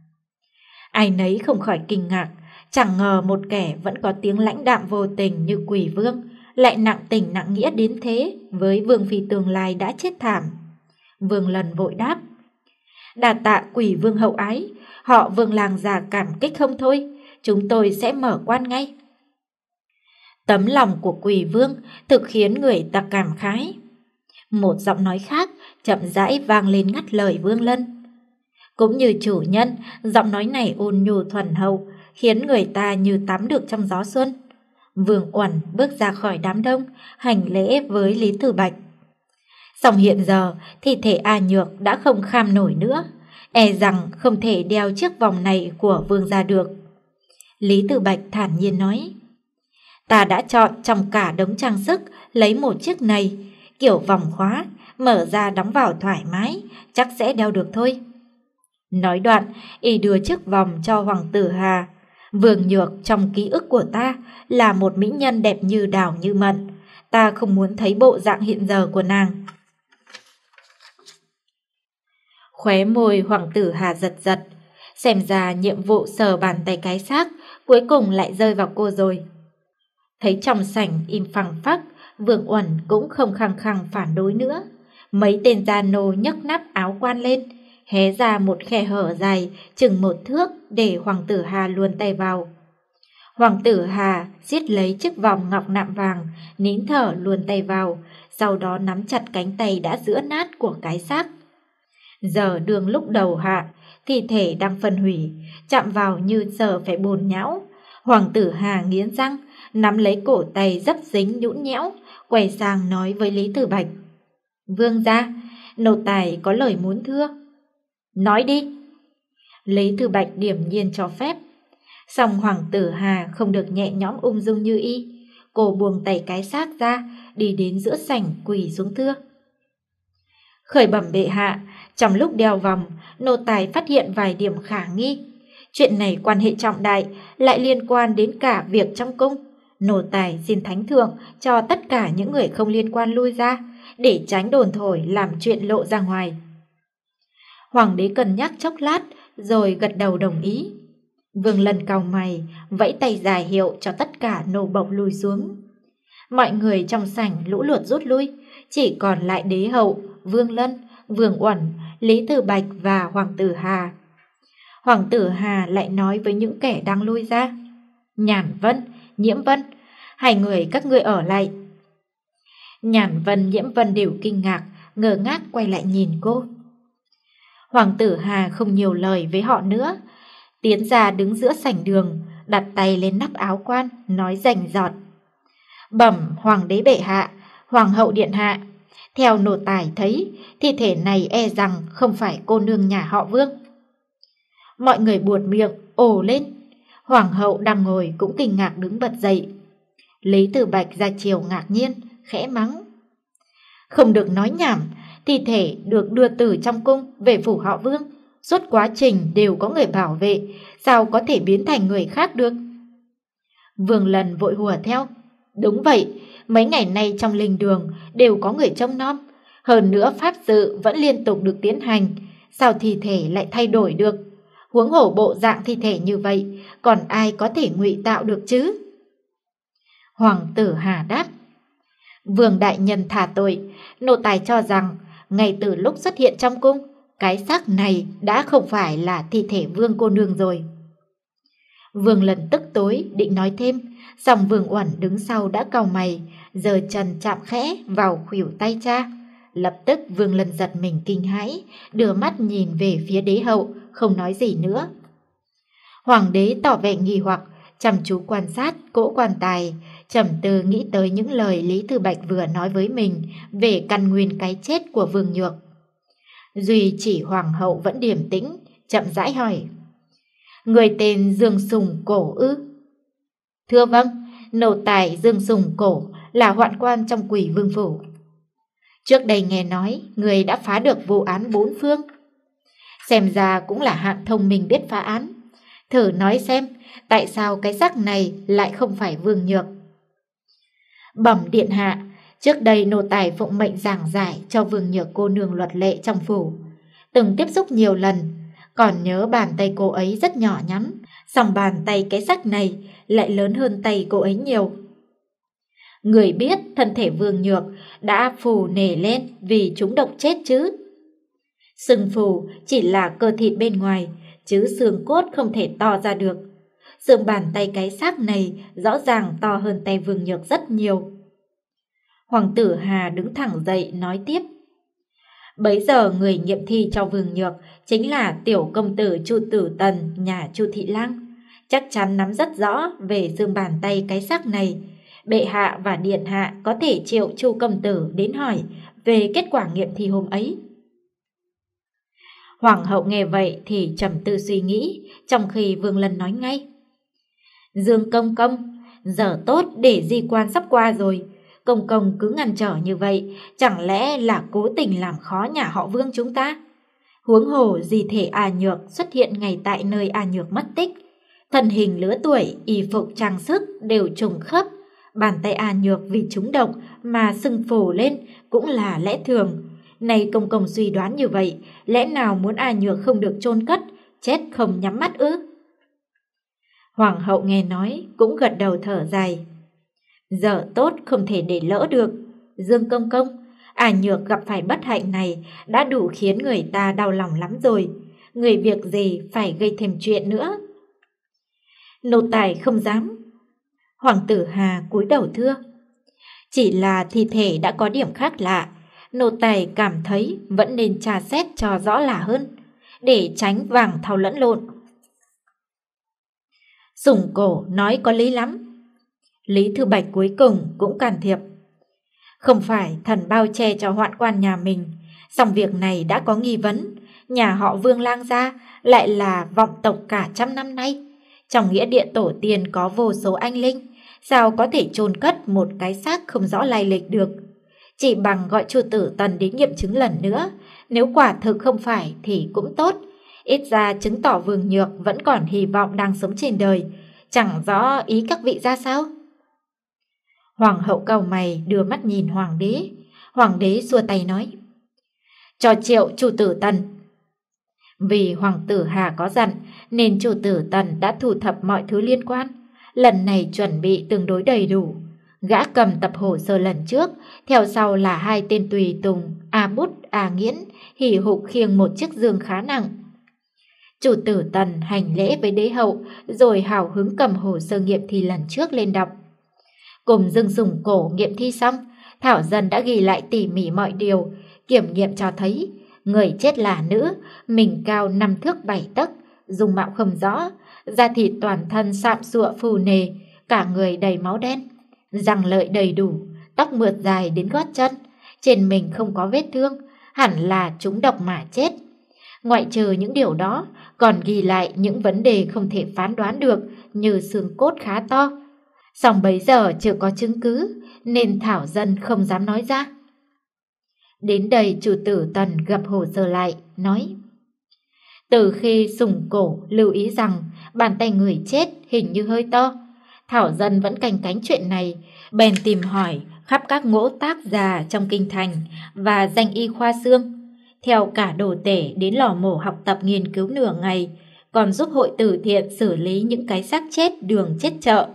Speaker 1: Ai nấy không khỏi kinh ngạc, chẳng ngờ một kẻ vẫn có tiếng lãnh đạm vô tình như Quỷ Vương lại nặng tình nặng nghĩa đến thế với Vương Phi tương lai đã chết thảm. Vương Lần vội đáp: đà tạ Quỷ Vương hậu ái, họ Vương làng già cảm kích không thôi, chúng tôi sẽ mở quan ngay. Tấm lòng của Quỷ Vương thực khiến người ta cảm khái. Một giọng nói khác chậm rãi vang lên ngắt lời Vương Lân. Cũng như chủ nhân, giọng nói này ôn nhu thuần hậu, khiến người ta như tắm được trong gió xuân. Vương Uẩn bước ra khỏi đám đông, hành lễ với Lý Thư Bạch. Song hiện giờ thi thể A Nhược đã không kham nổi nữa, e rằng không thể đeo chiếc vòng này của Vương gia được. Lý Thư Bạch thản nhiên nói: ta đã chọn trong cả đống trang sức lấy một chiếc này, kiểu vòng khóa, mở ra đóng vào thoải mái, chắc sẽ đeo được thôi. Nói đoạn, y đưa chiếc vòng cho Hoàng tử Hà. Vương Nhược trong ký ức của ta là một mỹ nhân đẹp như đào như mận, ta không muốn thấy bộ dạng hiện giờ của nàng. Khóe môi Hoàng tử Hà giật giật, xem ra nhiệm vụ sờ bàn tay cái xác cuối cùng lại rơi vào cô rồi. Thấy trong sảnh im phăng phắc, Vương Uẩn cũng không khăng khăng phản đối nữa. Mấy tên gia nô nhấc nắp áo quan lên, hé ra một khe hở dài chừng một thước để Hoàng tử Hà luồn tay vào. Hoàng tử Hà siết lấy chiếc vòng ngọc nạm vàng, nín thở luồn tay vào, sau đó nắm chặt cánh tay đã giữa nát của cái xác. Giờ đường lúc đầu hạ, thi thể đang phân hủy, chạm vào như giờ phải bồn nhão. Hoàng tử Hà nghiến răng, nắm lấy cổ tay dấp dính nhũn nhẽo, quay sang nói với Lý Thư Bạch: Vương gia, nô tài có lời muốn thưa. Nói đi. Lý Thư Bạch điềm nhiên cho phép. Song Hoàng tử Hà không được nhẹ nhõm ung dung như y. Cô buông tay cái xác ra, đi đến giữa sảnh quỳ xuống thưa: Khởi bẩm bệ hạ, trong lúc đeo vòng, nô tài phát hiện vài điểm khả nghi. Chuyện này quan hệ trọng đại, lại liên quan đến cả việc trong cung. Nô tài xin thánh thượng cho tất cả những người không liên quan lui ra, để tránh đồn thổi làm chuyện lộ ra ngoài. Hoàng đế cân nhắc chốc lát, rồi gật đầu đồng ý. Vương Lân cau mày, vẫy tay giải hiệu cho tất cả nô bộc lùi xuống. Mọi người trong sảnh lũ lượt rút lui, chỉ còn lại đế hậu, Vương Lân, Vương Uẩn, Lý Từ Bạch và Hoàng tử Hà. Hoàng tử Hà lại nói với những kẻ đang lui ra: Nhàn Vân, Nhiễm Vân, hai người các ngươi ở lại. Nhàn Vân, Nhiễm Vân đều kinh ngạc, ngơ ngác quay lại nhìn cô. Hoàng tử Hà không nhiều lời với họ nữa, tiến ra đứng giữa sảnh đường, đặt tay lên nắp áo quan, nói rành rọt: Bẩm Hoàng đế bệ hạ, Hoàng hậu điện hạ, theo nô tài thấy, thi thể này e rằng không phải cô nương nhà họ Vương. Mọi người buột miệng, ồ lên. Hoàng hậu đang ngồi cũng kinh ngạc đứng bật dậy. Lý Từ Bạch ra chiều ngạc nhiên, khẽ mắng: Không được nói nhảm, thi thể được đưa từ trong cung về phủ họ Vương, suốt quá trình đều có người bảo vệ, sao có thể biến thành người khác được? Vương Lần vội hùa theo: Đúng vậy, mấy ngày nay trong linh đường đều có người trông nom, hơn nữa pháp sự vẫn liên tục được tiến hành, sao thi thể lại thay đổi được? Huống hổ bộ dạng thi thể như vậy, còn ai có thể ngụy tạo được chứ? Hoàng tử Hà đáp: Vương đại nhân thả tội, nô tài cho rằng ngay từ lúc xuất hiện trong cung, cái xác này đã không phải là thi thể Vương cô nương rồi. Vương Lần tức tối định nói thêm, song Vương Uẩn đứng sau đã cau mày, giơ chân chạm khẽ vào khuỷu tay cha. Lập tức Vương Lần giật mình kinh hãi, đưa mắt nhìn về phía đế hậu, không nói gì nữa. Hoàng đế tỏ vẻ nghi hoặc, chăm chú quan sát cỗ quan tài, trầm tư nghĩ tới những lời Lý Từ Bạch vừa nói với mình về căn nguyên cái chết của Vương Nhược. Duy chỉ hoàng hậu vẫn điềm tĩnh, chậm rãi hỏi: Người tên Dương Sùng Cổ ư? Thưa vâng, nô tài Dương Sùng Cổ là hoạn quan trong Quỷ Vương phủ. Trước đây nghe nói người đã phá được vụ án bốn phương, xem ra cũng là hạng thông minh biết phá án. Thử nói xem, tại sao cái xác này lại không phải Vương Nhược? Bẩm điện hạ, trước đây nô tài phụng mệnh giảng giải cho Vương Nhược cô nương luật lệ trong phủ, từng tiếp xúc nhiều lần, còn nhớ bàn tay cô ấy rất nhỏ nhắn, song bàn tay cái xác này lại lớn hơn tay cô ấy nhiều. Người biết thân thể Vương Nhược đã phù nề lên vì chúng độc chết chứ? Sừng phù chỉ là cơ thịt bên ngoài, chứ xương cốt không thể to ra được. Xương bàn tay cái xác này rõ ràng to hơn tay Vương Nhược rất nhiều. Hoàng tử Hà đứng thẳng dậy nói tiếp: Bấy giờ người nghiệm thi cho Vương Nhược chính là tiểu công tử Chu Tử Tần nhà Chu Thị Lang, chắc chắn nắm rất rõ về xương bàn tay cái xác này. Bệ hạ và điện hạ có thể triệu Chu công tử đến hỏi về kết quả nghiệm thi hôm ấy. Hoàng hậu nghe vậy thì trầm tư suy nghĩ, trong khi Vương Lân nói ngay: Dương công công, giờ tốt để di quan sắp qua rồi, công công cứ ngăn trở như vậy, chẳng lẽ là cố tình làm khó nhà họ Vương chúng ta? Huống hồ di thể A Nhược xuất hiện ngay tại nơi A Nhược mất tích, thân hình lứa tuổi, y phục trang sức đều trùng khớp, bàn tay A Nhược vì trúng độc mà sưng phù lên cũng là lẽ thường. Này công công suy đoán như vậy, lẽ nào muốn A Nhược không được chôn cất, chết không nhắm mắt ư? Hoàng hậu nghe nói cũng gật đầu thở dài. Giờ tốt không thể để lỡ được. Dương công công, A Nhược gặp phải bất hạnh này đã đủ khiến người ta đau lòng lắm rồi, người việc gì phải gây thêm chuyện nữa. Nô tài không dám. Hoàng tử Hà cúi đầu thưa: Chỉ là thi thể đã có điểm khác lạ, nô tài cảm thấy vẫn nên tra xét cho rõ là hơn, để tránh vàng thau lẫn lộn. Sùng Cổ nói có lý lắm. Lý Thư Bạch cuối cùng cũng can thiệp: Không phải thần bao che cho hoạn quan nhà mình, song việc này đã có nghi vấn. Nhà họ Vương lang gia lại là vọng tộc cả trăm năm nay, trong nghĩa địa tổ tiên có vô số anh linh, sao có thể chôn cất một cái xác không rõ lai lịch được? Chỉ bằng gọi Chu Tử Tần đến nghiệm chứng lần nữa, nếu quả thực không phải thì cũng tốt, ít ra chứng tỏ Vương Nhược vẫn còn hy vọng đang sống trên đời. Chẳng rõ ý các vị ra sao? Hoàng hậu cau mày đưa mắt nhìn hoàng đế. Hoàng đế xua tay nói: Cho triệu Chu Tử Tần. Vì hoàng tử Hà có dặn nên Chu Tử Tần đã thu thập mọi thứ liên quan, lần này chuẩn bị tương đối đầy đủ. Gã cầm tập hồ sơ lần trước, theo sau là hai tên tùy tùng A Bút, A Nghiễn, hì hục khiêng một chiếc giường khá nặng. Chủ tử Tần hành lễ với đế hậu, rồi hào hứng cầm hồ sơ nghiệm thi lần trước lên đọc. Cùng Dương Sùng Cổ nghiệm thi xong, Thảo Dân đã ghi lại tỉ mỉ mọi điều, kiểm nghiệm cho thấy người chết là nữ, mình cao năm thước bảy tấc, dung mạo không rõ, da thịt toàn thân sạm sụa phù nề, cả người đầy máu đen, răng lợi đầy đủ, tóc mượt dài đến gót chân, trên mình không có vết thương, hẳn là trúng độc mà chết. Ngoại trừ những điều đó, còn ghi lại những vấn đề không thể phán đoán được như xương cốt khá to. Song bấy giờ chưa có chứng cứ, nên Thảo Dân không dám nói ra. Đến đây chủ tử Tần gập hồ sơ lại, nói: Từ khi Sùng Cổ lưu ý rằng bàn tay người chết hình như hơi to, Thảo Dân vẫn canh cánh chuyện này, bèn tìm hỏi khắp các ngỗ tác già trong kinh thành và danh y khoa xương, theo cả đồ tể đến lò mổ học tập nghiên cứu nửa ngày, còn giúp hội từ thiện xử lý những cái xác chết đường chết chợ.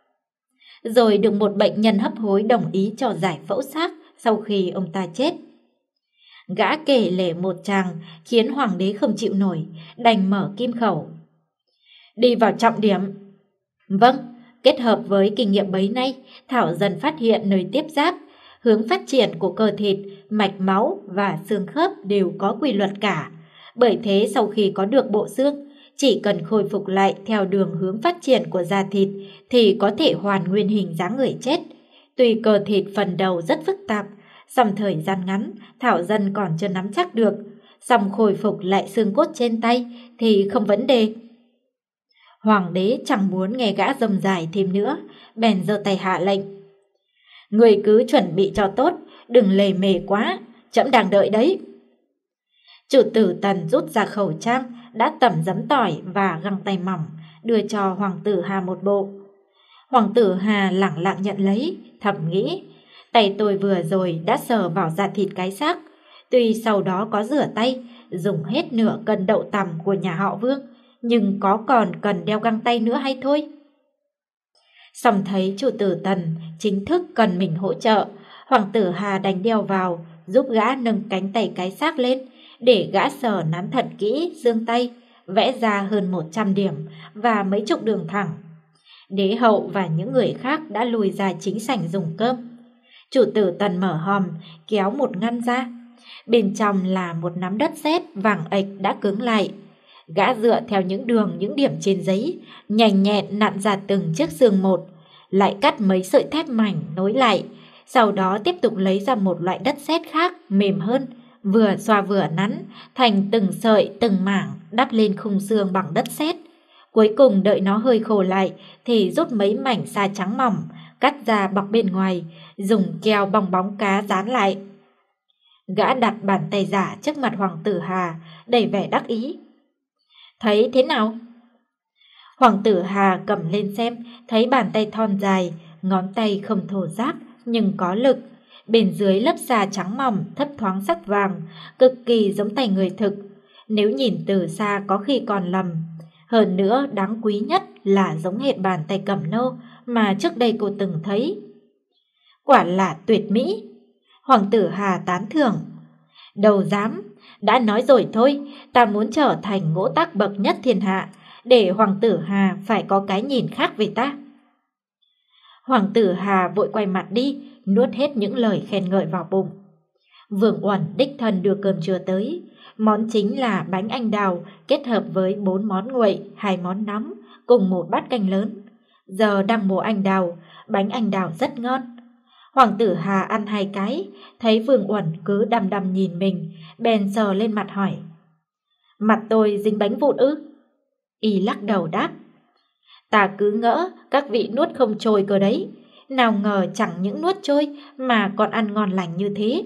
Speaker 1: Rồi được một bệnh nhân hấp hối đồng ý cho giải phẫu xác sau khi ông ta chết. Gã kể lể một tràng khiến hoàng đế không chịu nổi, đành mở kim khẩu. Đi vào trọng điểm. Vâng, kết hợp với kinh nghiệm bấy nay, Thảo Dân phát hiện nơi tiếp giáp, hướng phát triển của cơ thịt, mạch máu và xương khớp đều có quy luật cả. Bởi thế sau khi có được bộ xương, chỉ cần khôi phục lại theo đường hướng phát triển của da thịt thì có thể hoàn nguyên hình dáng người chết. Tuy cơ thịt phần đầu rất phức tạp, song thời gian ngắn Thảo Dân còn chưa nắm chắc được, song khôi phục lại xương cốt trên tay thì không vấn đề. Hoàng đế chẳng muốn nghe gã rông dài thêm nữa, bèn giơ tay hạ lệnh: Người cứ chuẩn bị cho tốt, đừng lề mề quá, trẫm đang đợi đấy. Chủ tử Tần rút ra khẩu trang đã tẩm giấm tỏi và găng tay mỏng, đưa cho Hoàng tử Hà một bộ. Hoàng tử Hà lẳng lặng nhận lấy, thầm nghĩ: tay tôi vừa rồi đã sờ vào da thịt cái xác, tuy sau đó có rửa tay, dùng hết nửa cân đậu tằm của nhà họ Vương, nhưng có còn cần đeo găng tay nữa hay thôi? Song thấy chủ tử Tần chính thức cần mình hỗ trợ, Hoàng tử Hà đành đeo vào, giúp gã nâng cánh tay cái xác lên, để gã sờ nắn thật kỹ xương tay, vẽ ra hơn một trăm điểm và mấy chục đường thẳng. Đế hậu và những người khác đã lùi ra chính sảnh dùng cơm. Chủ tử Tần mở hòm, kéo một ngăn ra. Bên trong là một nắm đất sét vàng ạch đã cứng lại. Gã dựa theo những đường những điểm trên giấy, nhanh nhẹn nặn ra từng chiếc xương một, lại cắt mấy sợi thép mảnh nối lại. Sau đó tiếp tục lấy ra một loại đất sét khác mềm hơn, vừa xoa vừa nắn thành từng sợi từng mảng đắp lên khung xương bằng đất sét. Cuối cùng đợi nó hơi khô lại thì rút mấy mảnh sa trắng mỏng, cắt ra bọc bên ngoài, dùng keo bong bóng cá dán lại. Gã đặt bàn tay giả trước mặt Hoàng tử Hà, đầy vẻ đắc ý. Thấy thế nào? Hoàng tử Hà cầm lên xem, thấy bàn tay thon dài, ngón tay không thô ráp nhưng có lực. Bên dưới lớp da trắng mỏng thấp thoáng sắc vàng, cực kỳ giống tay người thực. Nếu nhìn từ xa có khi còn lầm. Hơn nữa đáng quý nhất là giống hệt bàn tay cầm nô mà trước đây cô từng thấy. Quả là tuyệt mỹ. Hoàng tử Hà tán thưởng. Đâu dám, đã nói rồi thôi, ta muốn trở thành ngỗ tác bậc nhất thiên hạ, để Hoàng tử Hà phải có cái nhìn khác về ta. Hoàng tử Hà vội quay mặt đi, nuốt hết những lời khen ngợi vào bụng. Vương Uẩn đích thân đưa cơm trưa tới. Món chính là bánh anh đào kết hợp với bốn món nguội, hai món nóng, cùng một bát canh lớn. Giờ đang mùa anh đào, bánh anh đào rất ngon. Hoàng tử Hà ăn hai cái, thấy Vương Uẩn cứ đăm đăm nhìn mình, bèn sờ lên mặt hỏi. Mặt tôi dính bánh vụn ư? Y lắc đầu đáp. Ta cứ ngỡ các vị nuốt không trôi cơ đấy, nào ngờ chẳng những nuốt trôi mà còn ăn ngon lành như thế.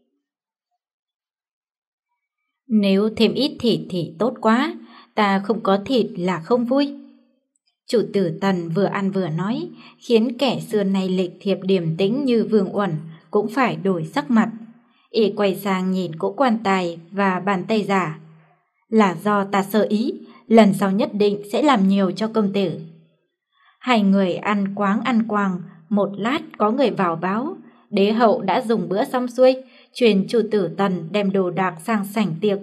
Speaker 1: Nếu thêm ít thịt thì tốt quá, ta không có thịt là không vui. Chủ tử Tần vừa ăn vừa nói, khiến kẻ xưa nay lịch thiệp điềm tĩnh như Vương Uẩn cũng phải đổi sắc mặt. Y quay sang nhìn cỗ quan tài và bàn tay giả. Là do ta sơ ý, lần sau nhất định sẽ làm nhiều cho công tử. Hai người ăn quáng ăn quàng, một lát có người vào báo, đế hậu đã dùng bữa xong xuôi, truyền Chu Tử Tần đem đồ đạc sang sảnh tiệc.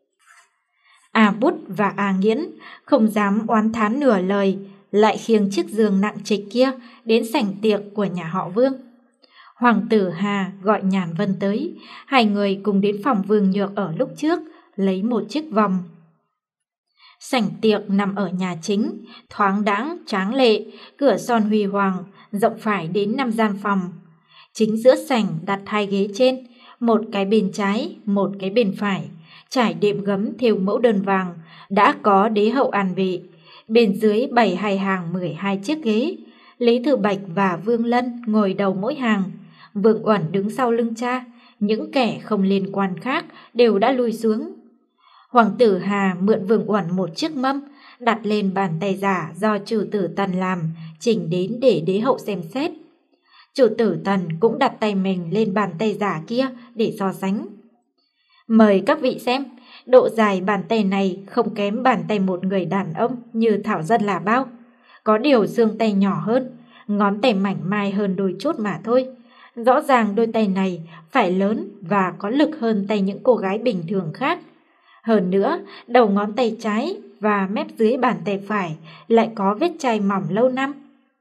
Speaker 1: A Bút và A Nghiễn không dám oán thán nửa lời, lại khiêng chiếc giường nặng trịch kia đến sảnh tiệc của nhà họ Vương. Hoàng tử Hà gọi Nhàn Vân tới, hai người cùng đến phòng Vương Nhược ở lúc trước, lấy một chiếc vòng. Sảnh tiệc nằm ở nhà chính, thoáng đãng tráng lệ, cửa son huy hoàng, rộng phải đến năm gian phòng. Chính giữa sảnh đặt hai ghế trên, một cái bên trái, một cái bên phải, trải đệm gấm thêu mẫu đơn vàng, đã có đế hậu an vị. Bên dưới bày hai hàng mười hai chiếc ghế, Lý Thừa Bạch và Vương Lân ngồi đầu mỗi hàng. Vương Uẩn đứng sau lưng cha, những kẻ không liên quan khác đều đã lui xuống. Hoàng tử Hà mượn Vương Uẩn một chiếc mâm, đặt lên bàn tay giả do Chủ Tử Tần làm, chỉnh đến để đế hậu xem xét. Chủ Tử Tần cũng đặt tay mình lên bàn tay giả kia để so sánh. Mời các vị xem, độ dài bàn tay này không kém bàn tay một người đàn ông như Thảo Dân là bao. Có điều xương tay nhỏ hơn, ngón tay mảnh mai hơn đôi chút mà thôi. Rõ ràng đôi tay này phải lớn và có lực hơn tay những cô gái bình thường khác. Hơn nữa, đầu ngón tay trái và mép dưới bàn tay phải lại có vết chai mỏng lâu năm.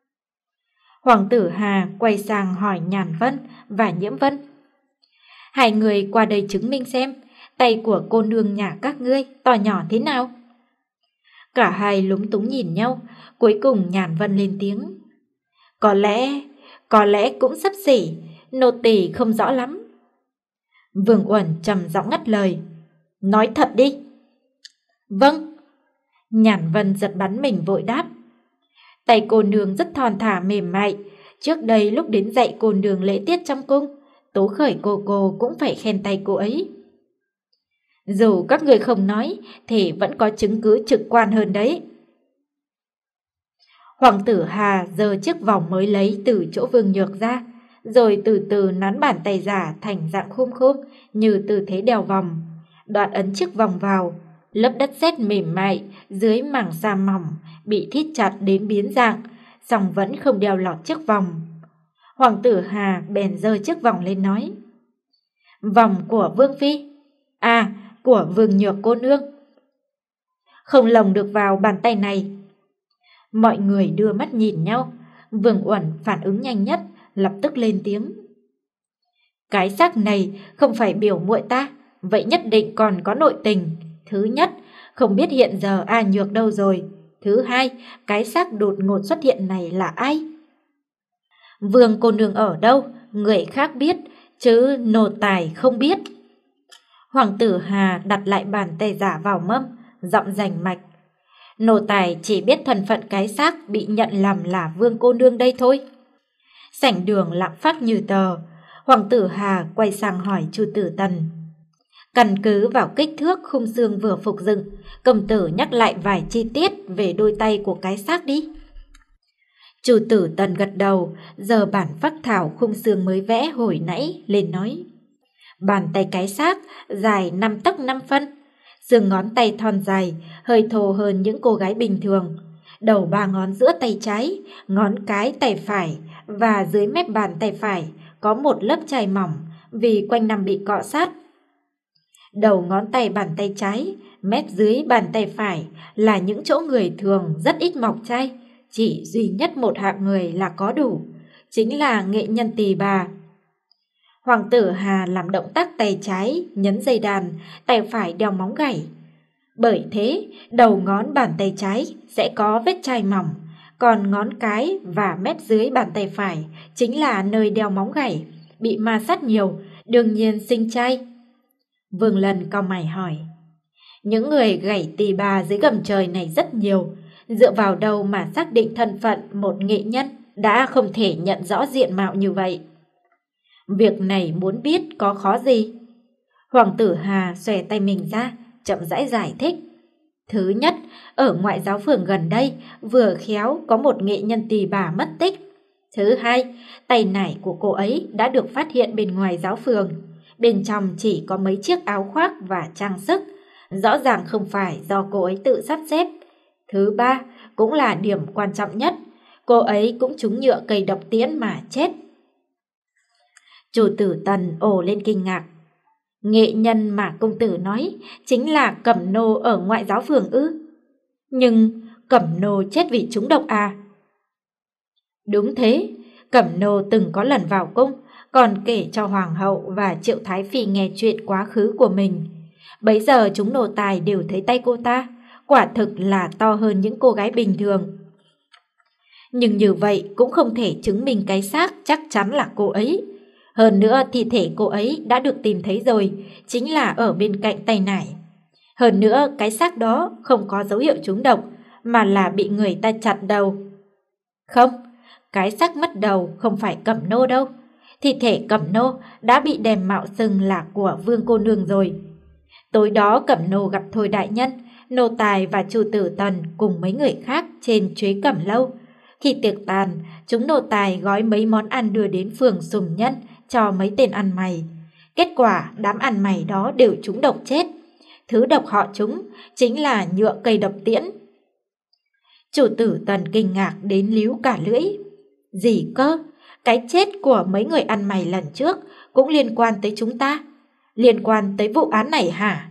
Speaker 1: Hoàng tử Hà quay sang hỏi Nhàn Vân và Nhiễm Vân. Hai người qua đây chứng minh xem, tay của cô nương nhà các ngươi to nhỏ thế nào? Cả hai lúng túng nhìn nhau, cuối cùng Nhàn Vân lên tiếng. Có lẽ, có lẽ cũng xấp xỉ, nô tỳ không rõ lắm. Vương Uẩn trầm giọng ngắt lời. Nói thật đi. Vâng. Nhàn Vân giật bắn mình vội đáp. Tay cô nương rất thon thả mềm mại. Trước đây lúc đến dạy cô nương lễ tiết trong cung, Tố Khởi cô cô cũng phải khen tay cô ấy. Dù các người không nói thì vẫn có chứng cứ trực quan hơn đấy. Hoàng tử Hà giơ chiếc vòng mới lấy từ chỗ Vương Nhược ra, rồi từ từ nắn bàn tay giả thành dạng khum khum như tư thế đeo vòng. Đoạn ấn chiếc vòng vào, lớp đất sét mềm mại dưới mảng sa mỏng bị thít chặt đến biến dạng, song vẫn không đeo lọt chiếc vòng. Hoàng tử Hà bèn giơ chiếc vòng lên nói. Vòng của Vương Phi? À, của Vương Nhược cô nương. Không lồng được vào bàn tay này. Mọi người đưa mắt nhìn nhau. Vương Uẩn phản ứng nhanh nhất, lập tức lên tiếng. Cái xác này không phải biểu muội ta, vậy nhất định còn có nội tình. Thứ nhất, không biết hiện giờ A Nhược đâu rồi. Thứ hai, cái xác đột ngột xuất hiện này là ai? Vương cô nương ở đâu, người khác biết, chứ nô tài không biết. Hoàng tử Hà đặt lại bàn tay giả vào mâm, giọng rành mạch. Nô tài chỉ biết thân phận cái xác bị nhận lầm là Vương cô nương đây thôi. Sảnh đường lặng phát như tờ. Hoàng tử Hà quay sang hỏi Chu Tử Tần. Căn cứ vào kích thước khung xương vừa phục dựng, công tử nhắc lại vài chi tiết về đôi tay của cái xác đi. Chu Tử Tần gật đầu, giờ bản phác thảo khung xương mới vẽ hồi nãy lên nói. Bàn tay cái xác dài năm tấc năm phân, xương ngón tay thon dài, hơi thô hơn những cô gái bình thường. Đầu ba ngón giữa tay trái, ngón cái tay phải và dưới mép bàn tay phải có một lớp chai mỏng vì quanh năm bị cọ sát. Đầu ngón tay bàn tay trái, mép dưới bàn tay phải là những chỗ người thường rất ít mọc chai, chỉ duy nhất một hạng người là có đủ, chính là nghệ nhân tỳ bà. Hoàng tử Hà làm động tác tay trái nhấn dây đàn, tay phải đeo móng gảy. Bởi thế, đầu ngón bàn tay trái sẽ có vết chai mỏng, còn ngón cái và mép dưới bàn tay phải chính là nơi đeo móng gảy, bị ma sát nhiều, đương nhiên sinh chai. Vương Lân cau mày hỏi. Những người gảy tỳ bà dưới gầm trời này rất nhiều, dựa vào đâu mà xác định thân phận một nghệ nhân đã không thể nhận rõ diện mạo như vậy? Việc này muốn biết có khó gì? Hoàng tử Hà xòe tay mình ra, chậm rãi giải thích. Thứ nhất, ở ngoại giáo phường gần đây vừa khéo có một nghệ nhân tỳ bà mất tích. Thứ hai, tay nải của cô ấy đã được phát hiện bên ngoài giáo phường. Bên trong chỉ có mấy chiếc áo khoác và trang sức, rõ ràng không phải do cô ấy tự sắp xếp. Thứ ba, cũng là điểm quan trọng nhất, cô ấy cũng trúng nhựa cây độc tiễn mà chết. Chủ tử Tần ồ lên kinh ngạc. Nghệ nhân mà công tử nói chính là Cẩm Nô ở ngoại giáo phường ư? Nhưng Cẩm Nô chết vì trúng độc à? Đúng thế, Cẩm Nô từng có lần vào cung, còn kể cho Hoàng hậu và Triệu Thái Phi nghe chuyện quá khứ của mình. Bấy giờ chúng nô tài đều thấy tay cô ta, quả thực là to hơn những cô gái bình thường. Nhưng như vậy cũng không thể chứng minh cái xác chắc chắn là cô ấy. Hơn nữa thi thể cô ấy đã được tìm thấy rồi, chính là ở bên cạnh tay nải. Hơn nữa cái xác đó không có dấu hiệu trúng độc, mà là bị người ta chặt đầu. Không, cái xác mất đầu không phải Cẩm Nô đâu. Thi thể Cẩm Nô đã bị đem mạo xưng là của Vương cô nương rồi. Tối đó Cẩm Nô gặp Thôi đại nhân, nô tài và chủ tử Tần cùng mấy người khác trên Chuế Cẩm lâu. Khi tiệc tàn, chúng nô tài gói mấy món ăn đưa đến phường Sùng Nhân cho mấy tên ăn mày. Kết quả đám ăn mày đó đều trúng độc chết. Thứ độc họ trúng chính là nhựa cây độc tiễn. Chủ tử Tần kinh ngạc đến líu cả lưỡi. Gì cơ? Cái chết của mấy người ăn mày lần trước cũng liên quan tới chúng ta? Liên quan tới vụ án này hả?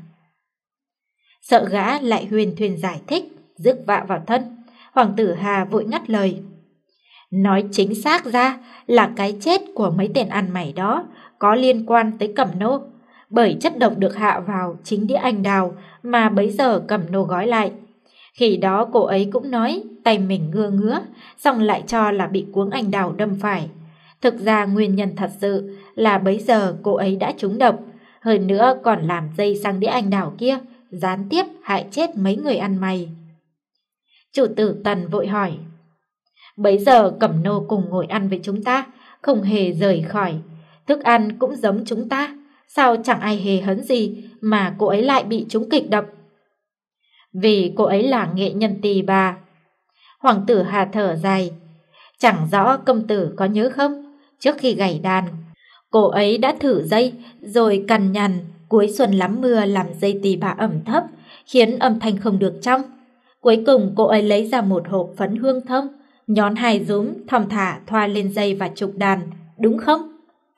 Speaker 1: Sợ gã lại huyền thuyền giải thích, rước vạ vào thân, Hoàng tử Hà vội ngắt lời. Nói chính xác ra là cái chết của mấy tên ăn mày đó có liên quan tới Cẩm Nô, bởi chất độc được hạ vào chính đĩa anh đào mà bấy giờ Cẩm Nô gói lại. Khi đó cô ấy cũng nói tay mình ngưa ngứa, xong lại cho là bị cuống anh đào đâm phải. Thực ra nguyên nhân thật sự là bấy giờ cô ấy đã trúng độc, hơn nữa còn làm dây sang đĩa anh đào kia, gián tiếp hại chết mấy người ăn mày. Chủ tử Tần vội hỏi. Bấy giờ Cẩm Nô cùng ngồi ăn với chúng ta, không hề rời khỏi. Thức ăn cũng giống chúng ta, sao chẳng ai hề hấn gì mà cô ấy lại bị trúng kịch độc? Vì cô ấy là nghệ nhân tỳ bà. Hoàng tử Hà thở dài. Chẳng rõ công tử có nhớ không? Trước khi gảy đàn, cô ấy đã thử dây, rồi cằn nhằn, cuối xuân lắm mưa làm dây tỳ bà ẩm thấp, khiến âm thanh không được trong. Cuối cùng cô ấy lấy ra một hộp phấn hương thông, nhón hai rúm, thong thả thoa lên dây và trục đàn, đúng không?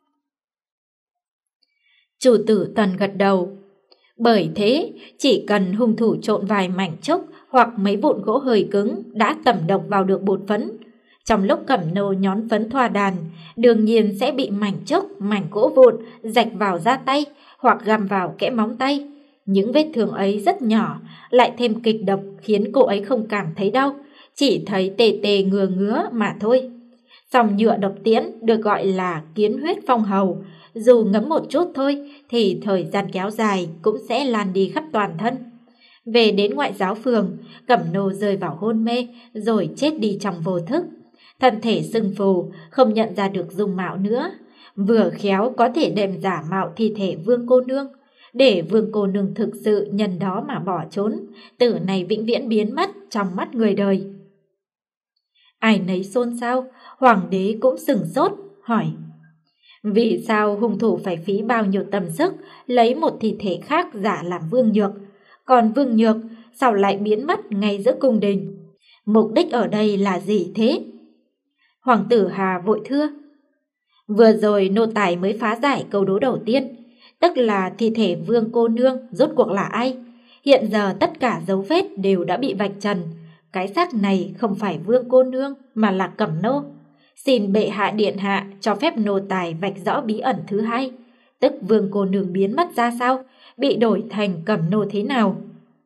Speaker 1: Chủ tử Tần gật đầu. Bởi thế, chỉ cần hung thủ trộn vài mảnh trúc hoặc mấy vụn gỗ hơi cứng đã tẩm độc vào được bột phấn. Trong lúc Cẩm Nô nhón phấn thoa đàn, đương nhiên sẽ bị mảnh trúc, mảnh gỗ vụn rạch vào da tay hoặc găm vào kẽ móng tay. Những vết thương ấy rất nhỏ, lại thêm kịch độc khiến cô ấy không cảm thấy đau, chỉ thấy tê tê ngừa ngứa mà thôi. Dòng nhựa độc tiễn được gọi là kiến huyết phong hầu, dù ngấm một chút thôi thì thời gian kéo dài cũng sẽ lan đi khắp toàn thân. Về đến ngoại giáo phường, Cẩm Nô rơi vào hôn mê rồi chết đi trong vô thức. Thân thể sưng phù, không nhận ra được dung mạo nữa. Vừa khéo có thể đem giả mạo thi thể Vương cô nương, để Vương cô nương thực sự nhân đó mà bỏ trốn, tử này vĩnh viễn biến mất trong mắt người đời. Ai nấy xôn xao, hoàng đế cũng sửng sốt, hỏi. Vì sao hung thủ phải phí bao nhiêu tâm sức lấy một thi thể khác giả làm Vương Nhược, còn Vương Nhược sao lại biến mất ngay giữa cung đình? Mục đích ở đây là gì thế? Hoàng tử Hà vội thưa. Vừa rồi nô tài mới phá giải câu đố đầu tiên, tức là thi thể Vương cô nương rốt cuộc là ai. Hiện giờ tất cả dấu vết đều đã bị vạch trần. Cái xác này không phải Vương cô nương mà là Cẩm Nô. Xin bệ hạ điện hạ cho phép nô tài vạch rõ bí ẩn thứ hai, tức Vương cô nương biến mất ra sao, bị đổi thành Cẩm Nô thế nào.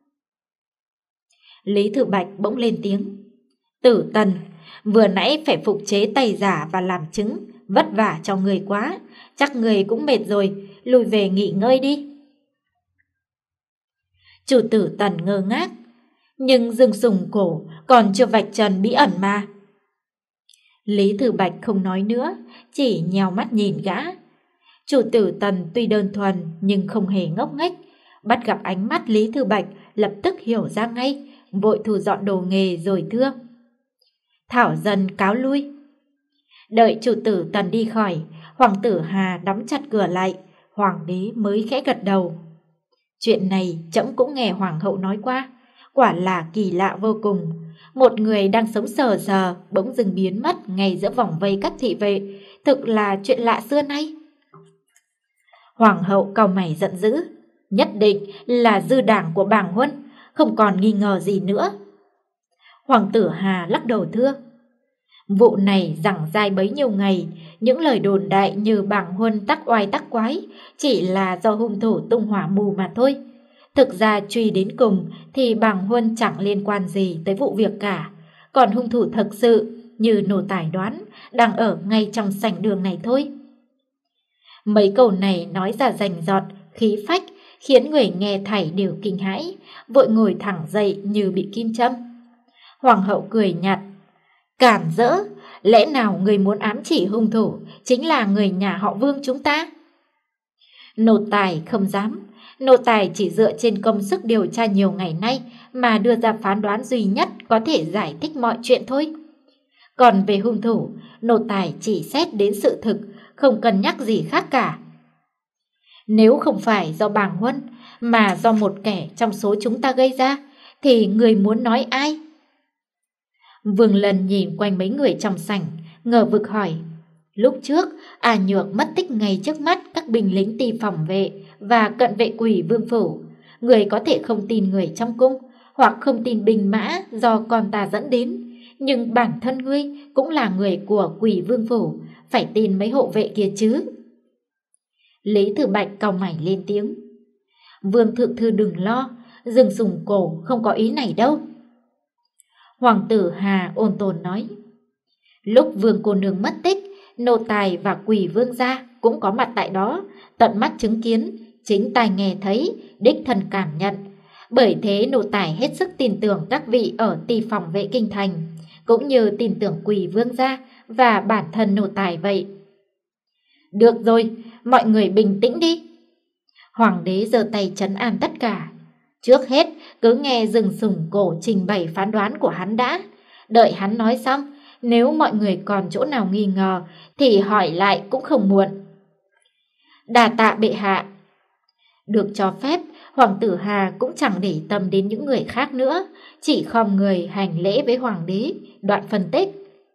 Speaker 1: Lý Thừa Bạch bỗng lên tiếng. Tử Tần, vừa nãy phải phục chế tay giả và làm chứng, vất vả cho người quá, chắc người cũng mệt rồi, lùi về nghỉ ngơi đi. Chủ tử Tần ngơ ngác. Nhưng Dương Sùng Cổ còn chưa vạch trần bí ẩn mà. Lý Thừa Bạch không nói nữa, chỉ nheo mắt nhìn gã. Chủ tử Tần tuy đơn thuần nhưng không hề ngốc nghếch, bắt gặp ánh mắt Lý Thừa Bạch lập tức hiểu ra ngay, vội thu dọn đồ nghề rồi thưa. Thảo dân cáo lui. Đợi chủ tử Tần đi khỏi, Hoàng tử Hà đóng chặt cửa lại, hoàng đế mới khẽ gật đầu. Chuyện này trẫm cũng nghe hoàng hậu nói qua, quả là kỳ lạ vô cùng. Một người đang sống sờ sờ bỗng dưng biến mất ngay giữa vòng vây các thị vệ, thực là chuyện lạ xưa nay. Hoàng hậu cau mày giận dữ, nhất định là dư đảng của bàng huân, không còn nghi ngờ gì nữa. Hoàng tử Hà lắc đầu thưa, vụ này giằng dai bấy nhiêu ngày, những lời đồn đại như bàng huân tắc oai tắc quái chỉ là do hung thủ tung hỏa mù mà thôi. Thực ra truy đến cùng thì bàng huân chẳng liên quan gì tới vụ việc cả, còn hung thủ thực sự như nô tài đoán đang ở ngay trong sảnh đường này thôi. Mấy câu này nói ra rành rọt, khí phách, khiến người nghe thảy đều kinh hãi, vội ngồi thẳng dậy như bị kim châm. Hoàng hậu cười nhạt, cản rỡ, lẽ nào người muốn ám chỉ hung thủ chính là người nhà họ Vương chúng ta? Nô tài không dám, nô tài chỉ dựa trên công sức điều tra nhiều ngày nay mà đưa ra phán đoán duy nhất có thể giải thích mọi chuyện thôi. Còn về hung thủ, nô tài chỉ xét đến sự thực, không cân nhắc gì khác cả. Nếu không phải do bàng huân mà do một kẻ trong số chúng ta gây ra, thì người muốn nói ai? Vương Lân nhìn quanh mấy người trong sảnh, ngờ vực hỏi, lúc trước A Nhược mất tích ngay trước mắt các binh lính ti phòng vệ và cận vệ Quỷ Vương phủ, người có thể không tin người trong cung, hoặc không tin binh mã do con ta dẫn đến, nhưng bản thân ngươi cũng là người của Quỷ Vương phủ, phải tin mấy hộ vệ kia chứ. Lý Thừa Bạch cau mày lên tiếng, Vương thượng thư đừng lo, Dương Sùng Cổ không có ý này đâu. Hoàng tử Hà ôn tồn nói, lúc Vương cô nương mất tích, nô tài và Quỷ Vương gia cũng có mặt tại đó, tận mắt chứng kiến, chính tai nghe thấy, đích thân cảm nhận. Bởi thế nô tài hết sức tin tưởng các vị ở ti phòng vệ kinh thành, cũng như tin tưởng Quỷ Vương gia và bản thân nô tài vậy. Được rồi, mọi người bình tĩnh đi. Hoàng đế giơ tay trấn an tất cả. Trước hết cứ nghe Dương Sùng Cổ trình bày phán đoán của hắn đã. Đợi hắn nói xong, nếu mọi người còn chỗ nào nghi ngờ thì hỏi lại cũng không muộn. Đà tạ bệ hạ. Được cho phép, Hoàng tử Hà cũng chẳng để tâm đến những người khác nữa, chỉ khom người hành lễ với hoàng đế, đoạn phân tích.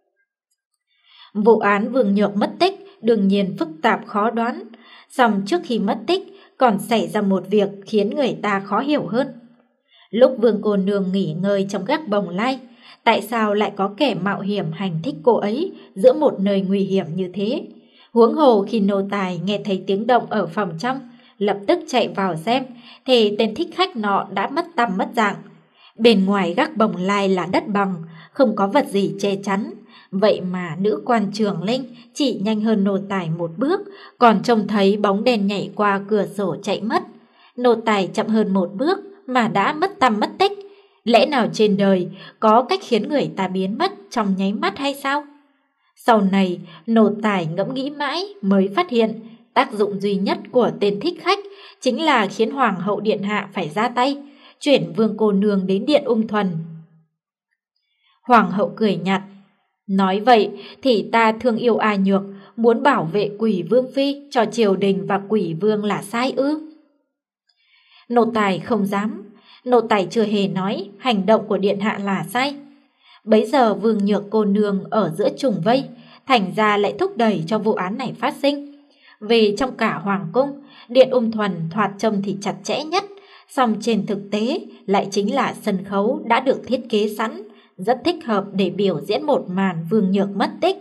Speaker 1: Vụ án Vương Nhược mất tích đương nhiên phức tạp khó đoán, song trước khi mất tích còn xảy ra một việc khiến người ta khó hiểu hơn. Lúc Vương cô nương nghỉ ngơi trong gác bồng lai, tại sao lại có kẻ mạo hiểm hành thích cô ấy giữa một nơi nguy hiểm như thế? Huống hồ khi nô tài nghe thấy tiếng động ở phòng trong, lập tức chạy vào xem, thì tên thích khách nọ đã mất tăm mất dạng. Bên ngoài gác bồng lai là đất bằng, không có vật gì che chắn. Vậy mà nữ quan Trường Linh chỉ nhanh hơn nô tài một bước, còn trông thấy bóng đèn nhảy qua cửa sổ chạy mất. Nô tài chậm hơn một bước mà đã mất tăm mất tích. Lẽ nào trên đời có cách khiến người ta biến mất trong nháy mắt hay sao? Sau này, nô tài ngẫm nghĩ mãi mới phát hiện tác dụng duy nhất của tên thích khách chính là khiến Hoàng hậu điện hạ phải ra tay, chuyển Vương cô nương đến điện Ung Thuần. Hoàng hậu cười nhạt, nói vậy thì ta thương yêu A Nhược, muốn bảo vệ Quỷ Vương phi cho triều đình và Quỷ Vương là sai ư? Nô tài không dám, nô tài chưa hề nói hành động của điện hạ là sai. Bấy giờ Vương Nhược cô nương ở giữa trùng vây, thành ra lại thúc đẩy cho vụ án này phát sinh. Vì trong cả hoàng cung, điện Ung Thuần thoạt trông thì chặt chẽ nhất, song trên thực tế lại chính là sân khấu đã được thiết kế sẵn, rất thích hợp để biểu diễn một màn Vương Nhược mất tích.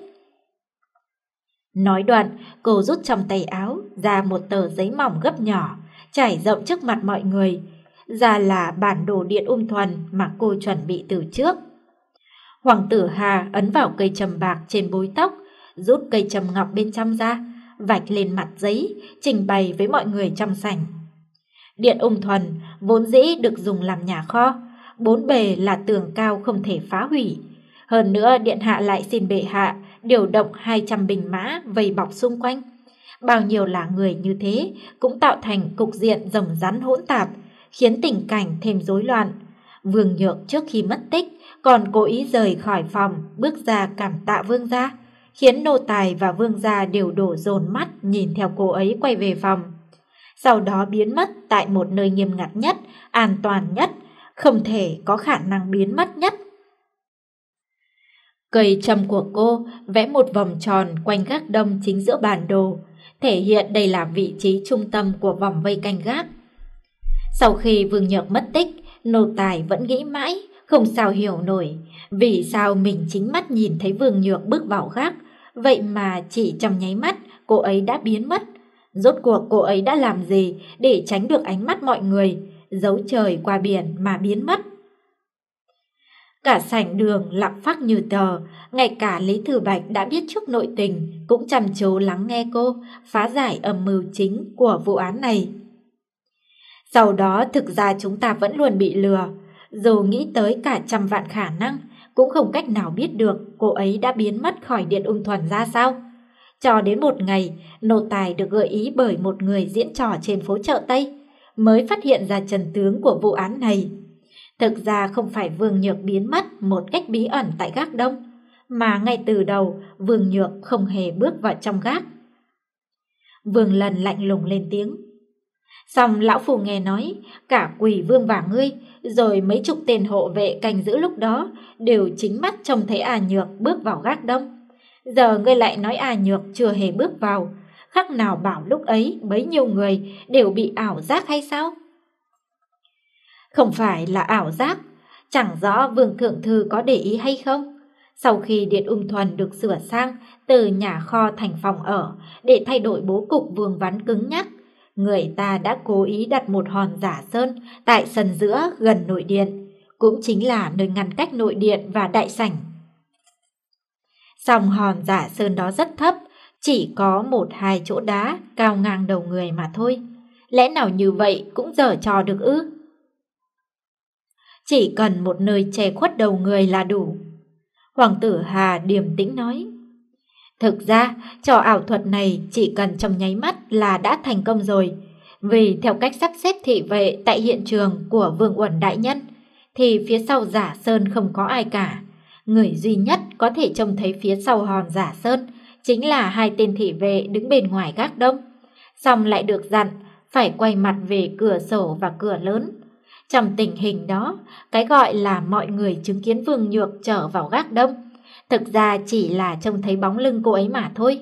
Speaker 1: Nói đoạn, cô rút trong tay áo ra một tờ giấy mỏng gấp nhỏ, trải rộng trước mặt mọi người. Ra là bản đồ điện Ung Thuần mà cô chuẩn bị từ trước. Hoàng tử Hà ấn vào cây châm bạc trên búi tóc, rút cây châm ngọc bên trong ra, vạch lên mặt giấy, trình bày với mọi người trong sảnh. Điện Ung Thuần vốn dĩ được dùng làm nhà kho, bốn bề là tường cao không thể phá hủy. Hơn nữa điện hạ lại xin bệ hạ điều động hai trăm binh mã vây bọc xung quanh. Bao nhiêu là người như thế cũng tạo thành cục diện rồng rắn hỗn tạp, khiến tình cảnh thêm rối loạn. Vương Nhược trước khi mất tích còn cố ý rời khỏi phòng, bước ra cảm tạ vương gia, khiến nô tài và vương gia đều đổ dồn mắt nhìn theo cô ấy quay về phòng. Sau đó biến mất tại một nơi nghiêm ngặt nhất, an toàn nhất, không thể có khả năng biến mất nhất. Cây châm của cô vẽ một vòng tròn quanh gác đông chính giữa bản đồ, thể hiện đây là vị trí trung tâm của vòng vây canh gác. Sau khi Vương Nhược mất tích, nô tài vẫn nghĩ mãi, không sao hiểu nổi vì sao mình chính mắt nhìn thấy Vương Nhược bước vào gác, vậy mà chỉ trong nháy mắt cô ấy đã biến mất. Rốt cuộc cô ấy đã làm gì để tránh được ánh mắt mọi người, giấu trời qua biển mà biến mất? Cả sảnh đường lặng phắc như tờ, ngay cả Lý Thừa Bạch đã biết trước nội tình cũng chăm chú lắng nghe cô phá giải âm mưu chính của vụ án này. Sau đó thực ra chúng ta vẫn luôn bị lừa, dù nghĩ tới cả trăm vạn khả năng cũng không cách nào biết được cô ấy đã biến mất khỏi Điện Ung Thuần ra sao. Cho đến một ngày, nô tài được gợi ý bởi một người diễn trò trên phố chợ Tây, mới phát hiện ra chân tướng của vụ án này. Thực ra không phải Vương Nhược biến mất một cách bí ẩn tại gác đông, mà ngay từ đầu Vương Nhược không hề bước vào trong gác. Vương Lần lạnh lùng lên tiếng. Xong lão phù nghe nói, cả Quỷ Vương và ngươi, rồi mấy chục tên hộ vệ canh giữ lúc đó đều chính mắt trông thấy A Nhược bước vào gác đông. Giờ ngươi lại nói A Nhược chưa hề bước vào, khác nào bảo lúc ấy bấy nhiêu người đều bị ảo giác hay sao? Không phải là ảo giác, chẳng rõ Vương Thượng Thư có để ý hay không. Sau khi Điện Ung Thuần được sửa sang từ nhà kho thành phòng ở để thay đổi bố cục vương vắn cứng nhắc, người ta đã cố ý đặt một hòn giả sơn tại sân giữa gần nội điện, cũng chính là nơi ngăn cách nội điện và đại sảnh. Song hòn giả sơn đó rất thấp, chỉ có một hai chỗ đá cao ngang đầu người mà thôi. Lẽ nào như vậy cũng giở trò được ư? Chỉ cần một nơi che khuất đầu người là đủ. Hoàng tử Hà điềm tĩnh nói. Thực ra, trò ảo thuật này chỉ cần trong nháy mắt là đã thành công rồi. Vì theo cách sắp xếp thị vệ tại hiện trường của Vương Uẩn Đại Nhân, thì phía sau giả sơn không có ai cả. Người duy nhất có thể trông thấy phía sau hòn giả sơn chính là hai tên thị vệ đứng bên ngoài gác đông. Xong lại được dặn phải quay mặt về cửa sổ và cửa lớn. Trong tình hình đó, cái gọi là mọi người chứng kiến Vương Nhược trở vào gác đông, thực ra chỉ là trông thấy bóng lưng cô ấy mà thôi.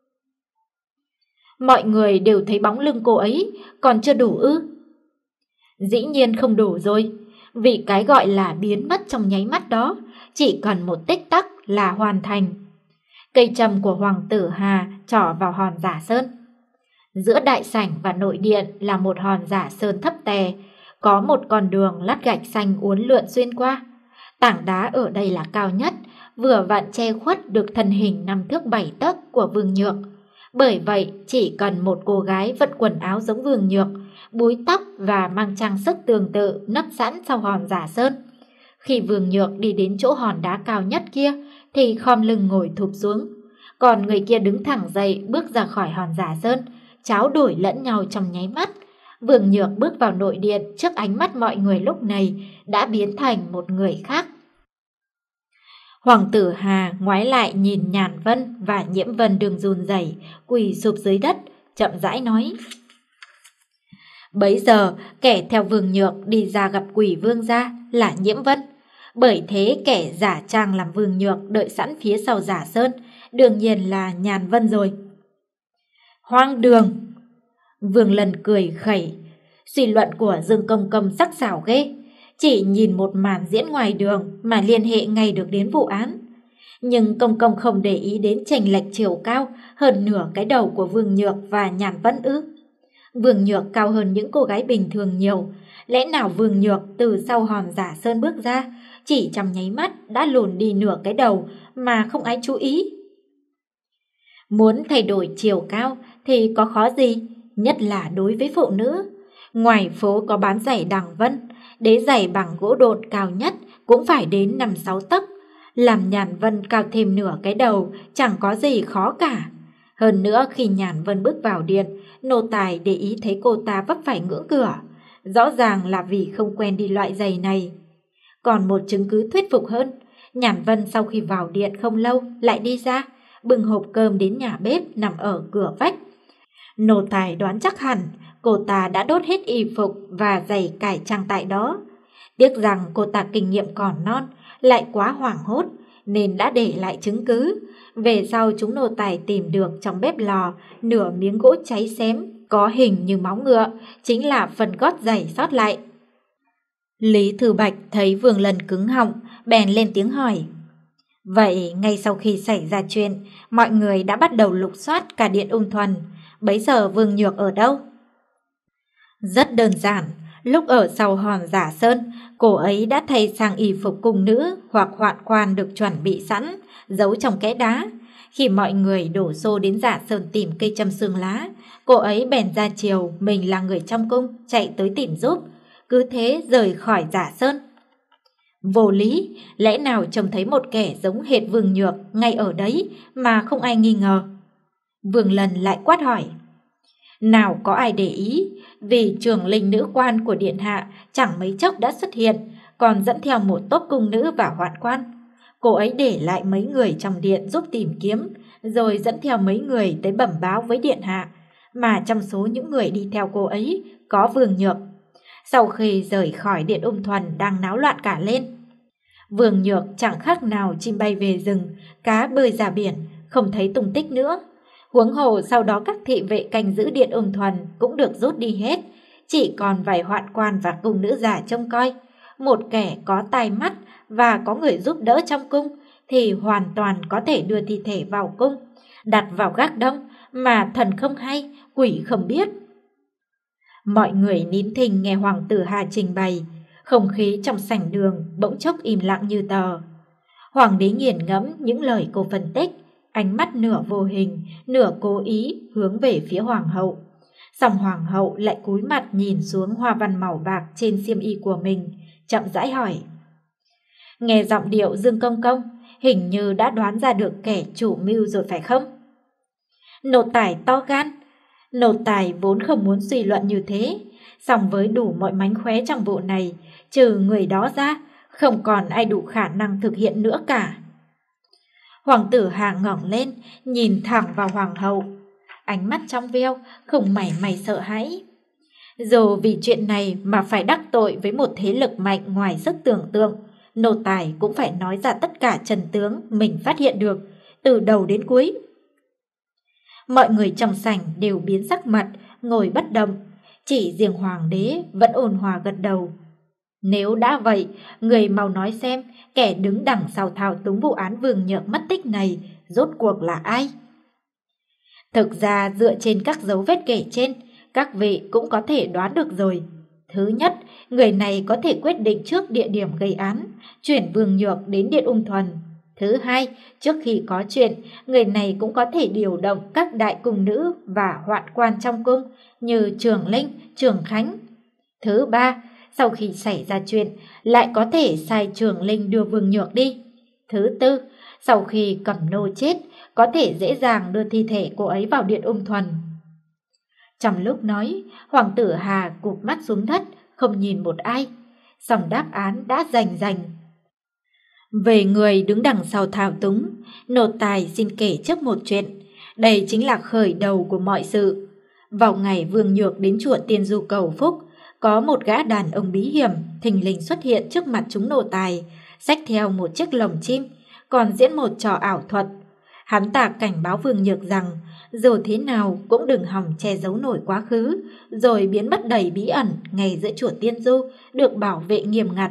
Speaker 1: Mọi người đều thấy bóng lưng cô ấy, còn chưa đủ ư? Dĩ nhiên không đủ rồi, vì cái gọi là biến mất trong nháy mắt đó, chỉ cần một tích tắc là hoàn thành. Cây trầm của Hoàng tử Hà trỏ vào hòn giả sơn. Giữa đại sảnh và nội điện là một hòn giả sơn thấp tè, có một con đường lát gạch xanh uốn lượn xuyên qua. Tảng đá ở đây là cao nhất, vừa vặn che khuất được thân hình năm thước bảy tấc của Vương Nhược. Bởi vậy, chỉ cần một cô gái vận quần áo giống Vương Nhược, búi tóc và mang trang sức tương tự nấp sẵn sau hòn giả sơn. Khi Vương Nhược đi đến chỗ hòn đá cao nhất kia, thì khom lưng ngồi thụp xuống. Còn người kia đứng thẳng dậy bước ra khỏi hòn giả sơn, tráo đổi lẫn nhau trong nháy mắt. Vương Nhược bước vào nội điện trước ánh mắt mọi người lúc này đã biến thành một người khác. Hoàng tử Hà ngoái lại nhìn Nhàn Vân và Nhiễm Vân đường run rẩy quỳ sụp dưới đất, chậm rãi nói. Bấy giờ kẻ theo Vương Nhược đi ra gặp Quỷ Vương gia là Nhiễm Vân. Bởi thế kẻ giả trang làm Vương Nhược đợi sẵn phía sau giả sơn đương nhiên là Nhàn Vân rồi. Hoang đường! Vương Lần cười khẩy. Suy luận của Dương Công Công sắc sảo ghê, chỉ nhìn một màn diễn ngoài đường mà liên hệ ngay được đến vụ án. Nhưng Công Công không để ý đến chênh lệch chiều cao hơn nửa cái đầu của Vương Nhược và Nhàn Vân ư? Vương Nhược cao hơn những cô gái bình thường nhiều, lẽ nào Vương Nhược từ sau hòn giả sơn bước ra, chỉ trong nháy mắt đã lùn đi nửa cái đầu mà không ai chú ý? Muốn thay đổi chiều cao thì có khó gì, nhất là đối với phụ nữ. Ngoài phố có bán giày Đằng Vân, đế giày bằng gỗ độn cao nhất cũng phải đến năm sáu tấc. Làm Nhàn Vân cao thêm nửa cái đầu chẳng có gì khó cả. Hơn nữa khi Nhàn Vân bước vào điện, nô tài để ý thấy cô ta vấp phải ngưỡng cửa. Rõ ràng là vì không quen đi loại giày này. Còn một chứng cứ thuyết phục hơn, Nhàn Vân sau khi vào điện không lâu lại đi ra, bưng hộp cơm đến nhà bếp nằm ở cửa vách. Nô tài đoán chắc hẳn cô ta đã đốt hết y phục và giày cải trang tại đó. Tiếc rằng cô ta kinh nghiệm còn non, lại quá hoảng hốt, nên đã để lại chứng cứ. Về sau chúng nô tài tìm được trong bếp lò nửa miếng gỗ cháy xém, có hình như máu ngựa, chính là phần gót giày sót lại. Lý Thư Bạch thấy Vương Lân cứng họng, bèn lên tiếng hỏi. Vậy ngay sau khi xảy ra chuyện, mọi người đã bắt đầu lục soát cả điện Ung Thuần, bấy giờ Vương Nhược ở đâu? Rất đơn giản, lúc ở sau hòn Giả Sơn, cô ấy đã thay sang y phục cung nữ hoặc hoạn quan được chuẩn bị sẵn, giấu trong kẽ đá. Khi mọi người đổ xô đến Giả Sơn tìm cây châm xương lá, cô ấy bèn ra chiều mình là người trong cung chạy tới tìm giúp, cứ thế rời khỏi Giả Sơn. Vô lý, lẽ nào trông thấy một kẻ giống hệt Vương Nhược ngay ở đấy mà không ai nghi ngờ? Vương Lân lại quát hỏi. Nào có ai để ý, vì trưởng linh nữ quan của điện hạ chẳng mấy chốc đã xuất hiện, còn dẫn theo một tốp cung nữ và hoạn quan. Cô ấy để lại mấy người trong điện giúp tìm kiếm, rồi dẫn theo mấy người tới bẩm báo với điện hạ, mà trong số những người đi theo cô ấy có Vương Nhược. Sau khi rời khỏi điện Ung Thuần đang náo loạn cả lên. Vương Nhược chẳng khác nào chim bay về rừng, cá bơi ra biển, không thấy tung tích nữa. Huống hồ sau đó các thị vệ canh giữ điện Ung Thuần cũng được rút đi hết, chỉ còn vài hoạn quan và cung nữ già trông coi. Một kẻ có tai mắt và có người giúp đỡ trong cung thì hoàn toàn có thể đưa thi thể vào cung, đặt vào gác đông mà thần không hay, quỷ không biết. Mọi người nín thinh nghe Hoàng tử Hà trình bày, không khí trong sảnh đường bỗng chốc im lặng như tờ. Hoàng đế nghiền ngẫm những lời cô phân tích, ánh mắt nửa vô hình, nửa cố ý hướng về phía hoàng hậu. Song hoàng hậu lại cúi mặt nhìn xuống hoa văn màu bạc trên xiêm y của mình, chậm rãi hỏi. Nghe giọng điệu Dương Công Công, hình như đã đoán ra được kẻ chủ mưu rồi phải không? Nô tài to gan. Nô tài vốn không muốn suy luận như thế, song với đủ mọi mánh khóe trong vụ này, trừ người đó ra, không còn ai đủ khả năng thực hiện nữa cả. Hoàng tử Hà ngẩng lên, nhìn thẳng vào hoàng hậu, ánh mắt trong veo, không mảy may sợ hãi. Dù vì chuyện này mà phải đắc tội với một thế lực mạnh ngoài sức tưởng tượng, nô tài cũng phải nói ra tất cả chân tướng mình phát hiện được, từ đầu đến cuối. Mọi người trong sảnh đều biến sắc mặt, ngồi bất động, chỉ riêng hoàng đế vẫn ôn hòa gật đầu. Nếu đã vậy, người mau nói xem kẻ đứng đằng sau thao túng vụ án Vương Nhược mất tích này rốt cuộc là ai? Thực ra dựa trên các dấu vết kể trên, các vị cũng có thể đoán được rồi. Thứ nhất, người này có thể quyết định trước địa điểm gây án, chuyển Vương Nhược đến điện Ung Thuần. Thứ hai, trước khi có chuyện, người này cũng có thể điều động các đại cung nữ và hoạn quan trong cung như Trường Linh, Trường Khánh. Thứ ba, sau khi xảy ra chuyện, lại có thể sai Trường Linh đưa Vương Nhược đi. Thứ tư, sau khi Cẩm Nô chết, có thể dễ dàng đưa thi thể cô ấy vào điện Ung Thuần. Trong lúc nói, Hoàng tử Hà cụp mắt xuống đất, không nhìn một ai. Song đáp án đã rành rành. Về người đứng đằng sau thao túng, nô tài xin kể trước một chuyện. Đây chính là khởi đầu của mọi sự. Vào ngày Vương Nhược đến chùa Tiên Du cầu phúc, có một gã đàn ông bí hiểm thình lình xuất hiện trước mặt chúng nô tài, xách theo một chiếc lồng chim, còn diễn một trò ảo thuật. Hắn ta cảnh báo Vương Nhược rằng dù thế nào cũng đừng hòng che giấu nổi quá khứ, rồi biến mất đầy bí ẩn ngay giữa chùa Tiên Du được bảo vệ nghiêm ngặt.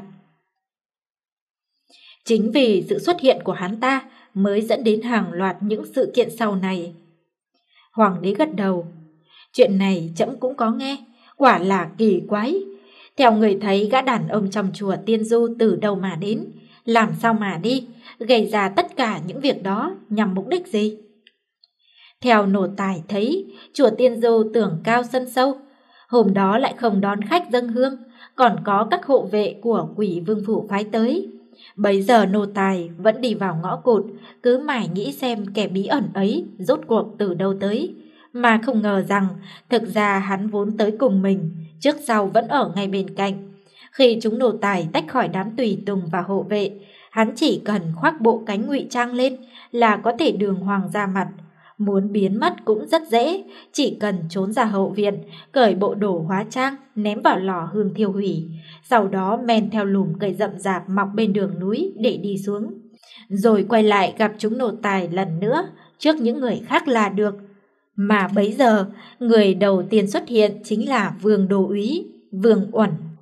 Speaker 1: Chính vì sự xuất hiện của hắn ta mới dẫn đến hàng loạt những sự kiện sau này. Hoàng đế gật đầu. Chuyện này trẫm cũng có nghe, quả là kỳ quái. Theo người thấy gã đàn ông trong chùa Tiên Du từ đâu mà đến, làm sao mà đi, gây ra tất cả những việc đó nhằm mục đích gì? Theo nô tài thấy, chùa Tiên Du tường cao sân sâu, hôm đó lại không đón khách dâng hương, còn có các hộ vệ của Quỷ Vương phủ phái tới. Bấy giờ nô tài vẫn đi vào ngõ cụt, cứ mải nghĩ xem kẻ bí ẩn ấy rốt cuộc từ đâu tới, mà không ngờ rằng thực ra hắn vốn tới cùng mình, trước sau vẫn ở ngay bên cạnh. Khi chúng nô tài tách khỏi đám tùy tùng và hộ vệ, hắn chỉ cần khoác bộ cánh ngụy trang lên là có thể đường hoàng ra mặt, Muốn biến mất cũng rất dễ, chỉ cần trốn ra hậu viện, cởi bộ đồ hóa trang, ném vào lò hương thiêu hủy, sau đó men theo lùm cây rậm rạp mọc bên đường núi để đi xuống, rồi quay lại gặp chúng nô tài lần nữa trước những người khác là được. Mà bấy giờ, người đầu tiên xuất hiện chính là Vương Đô úy, Vương Uẩn.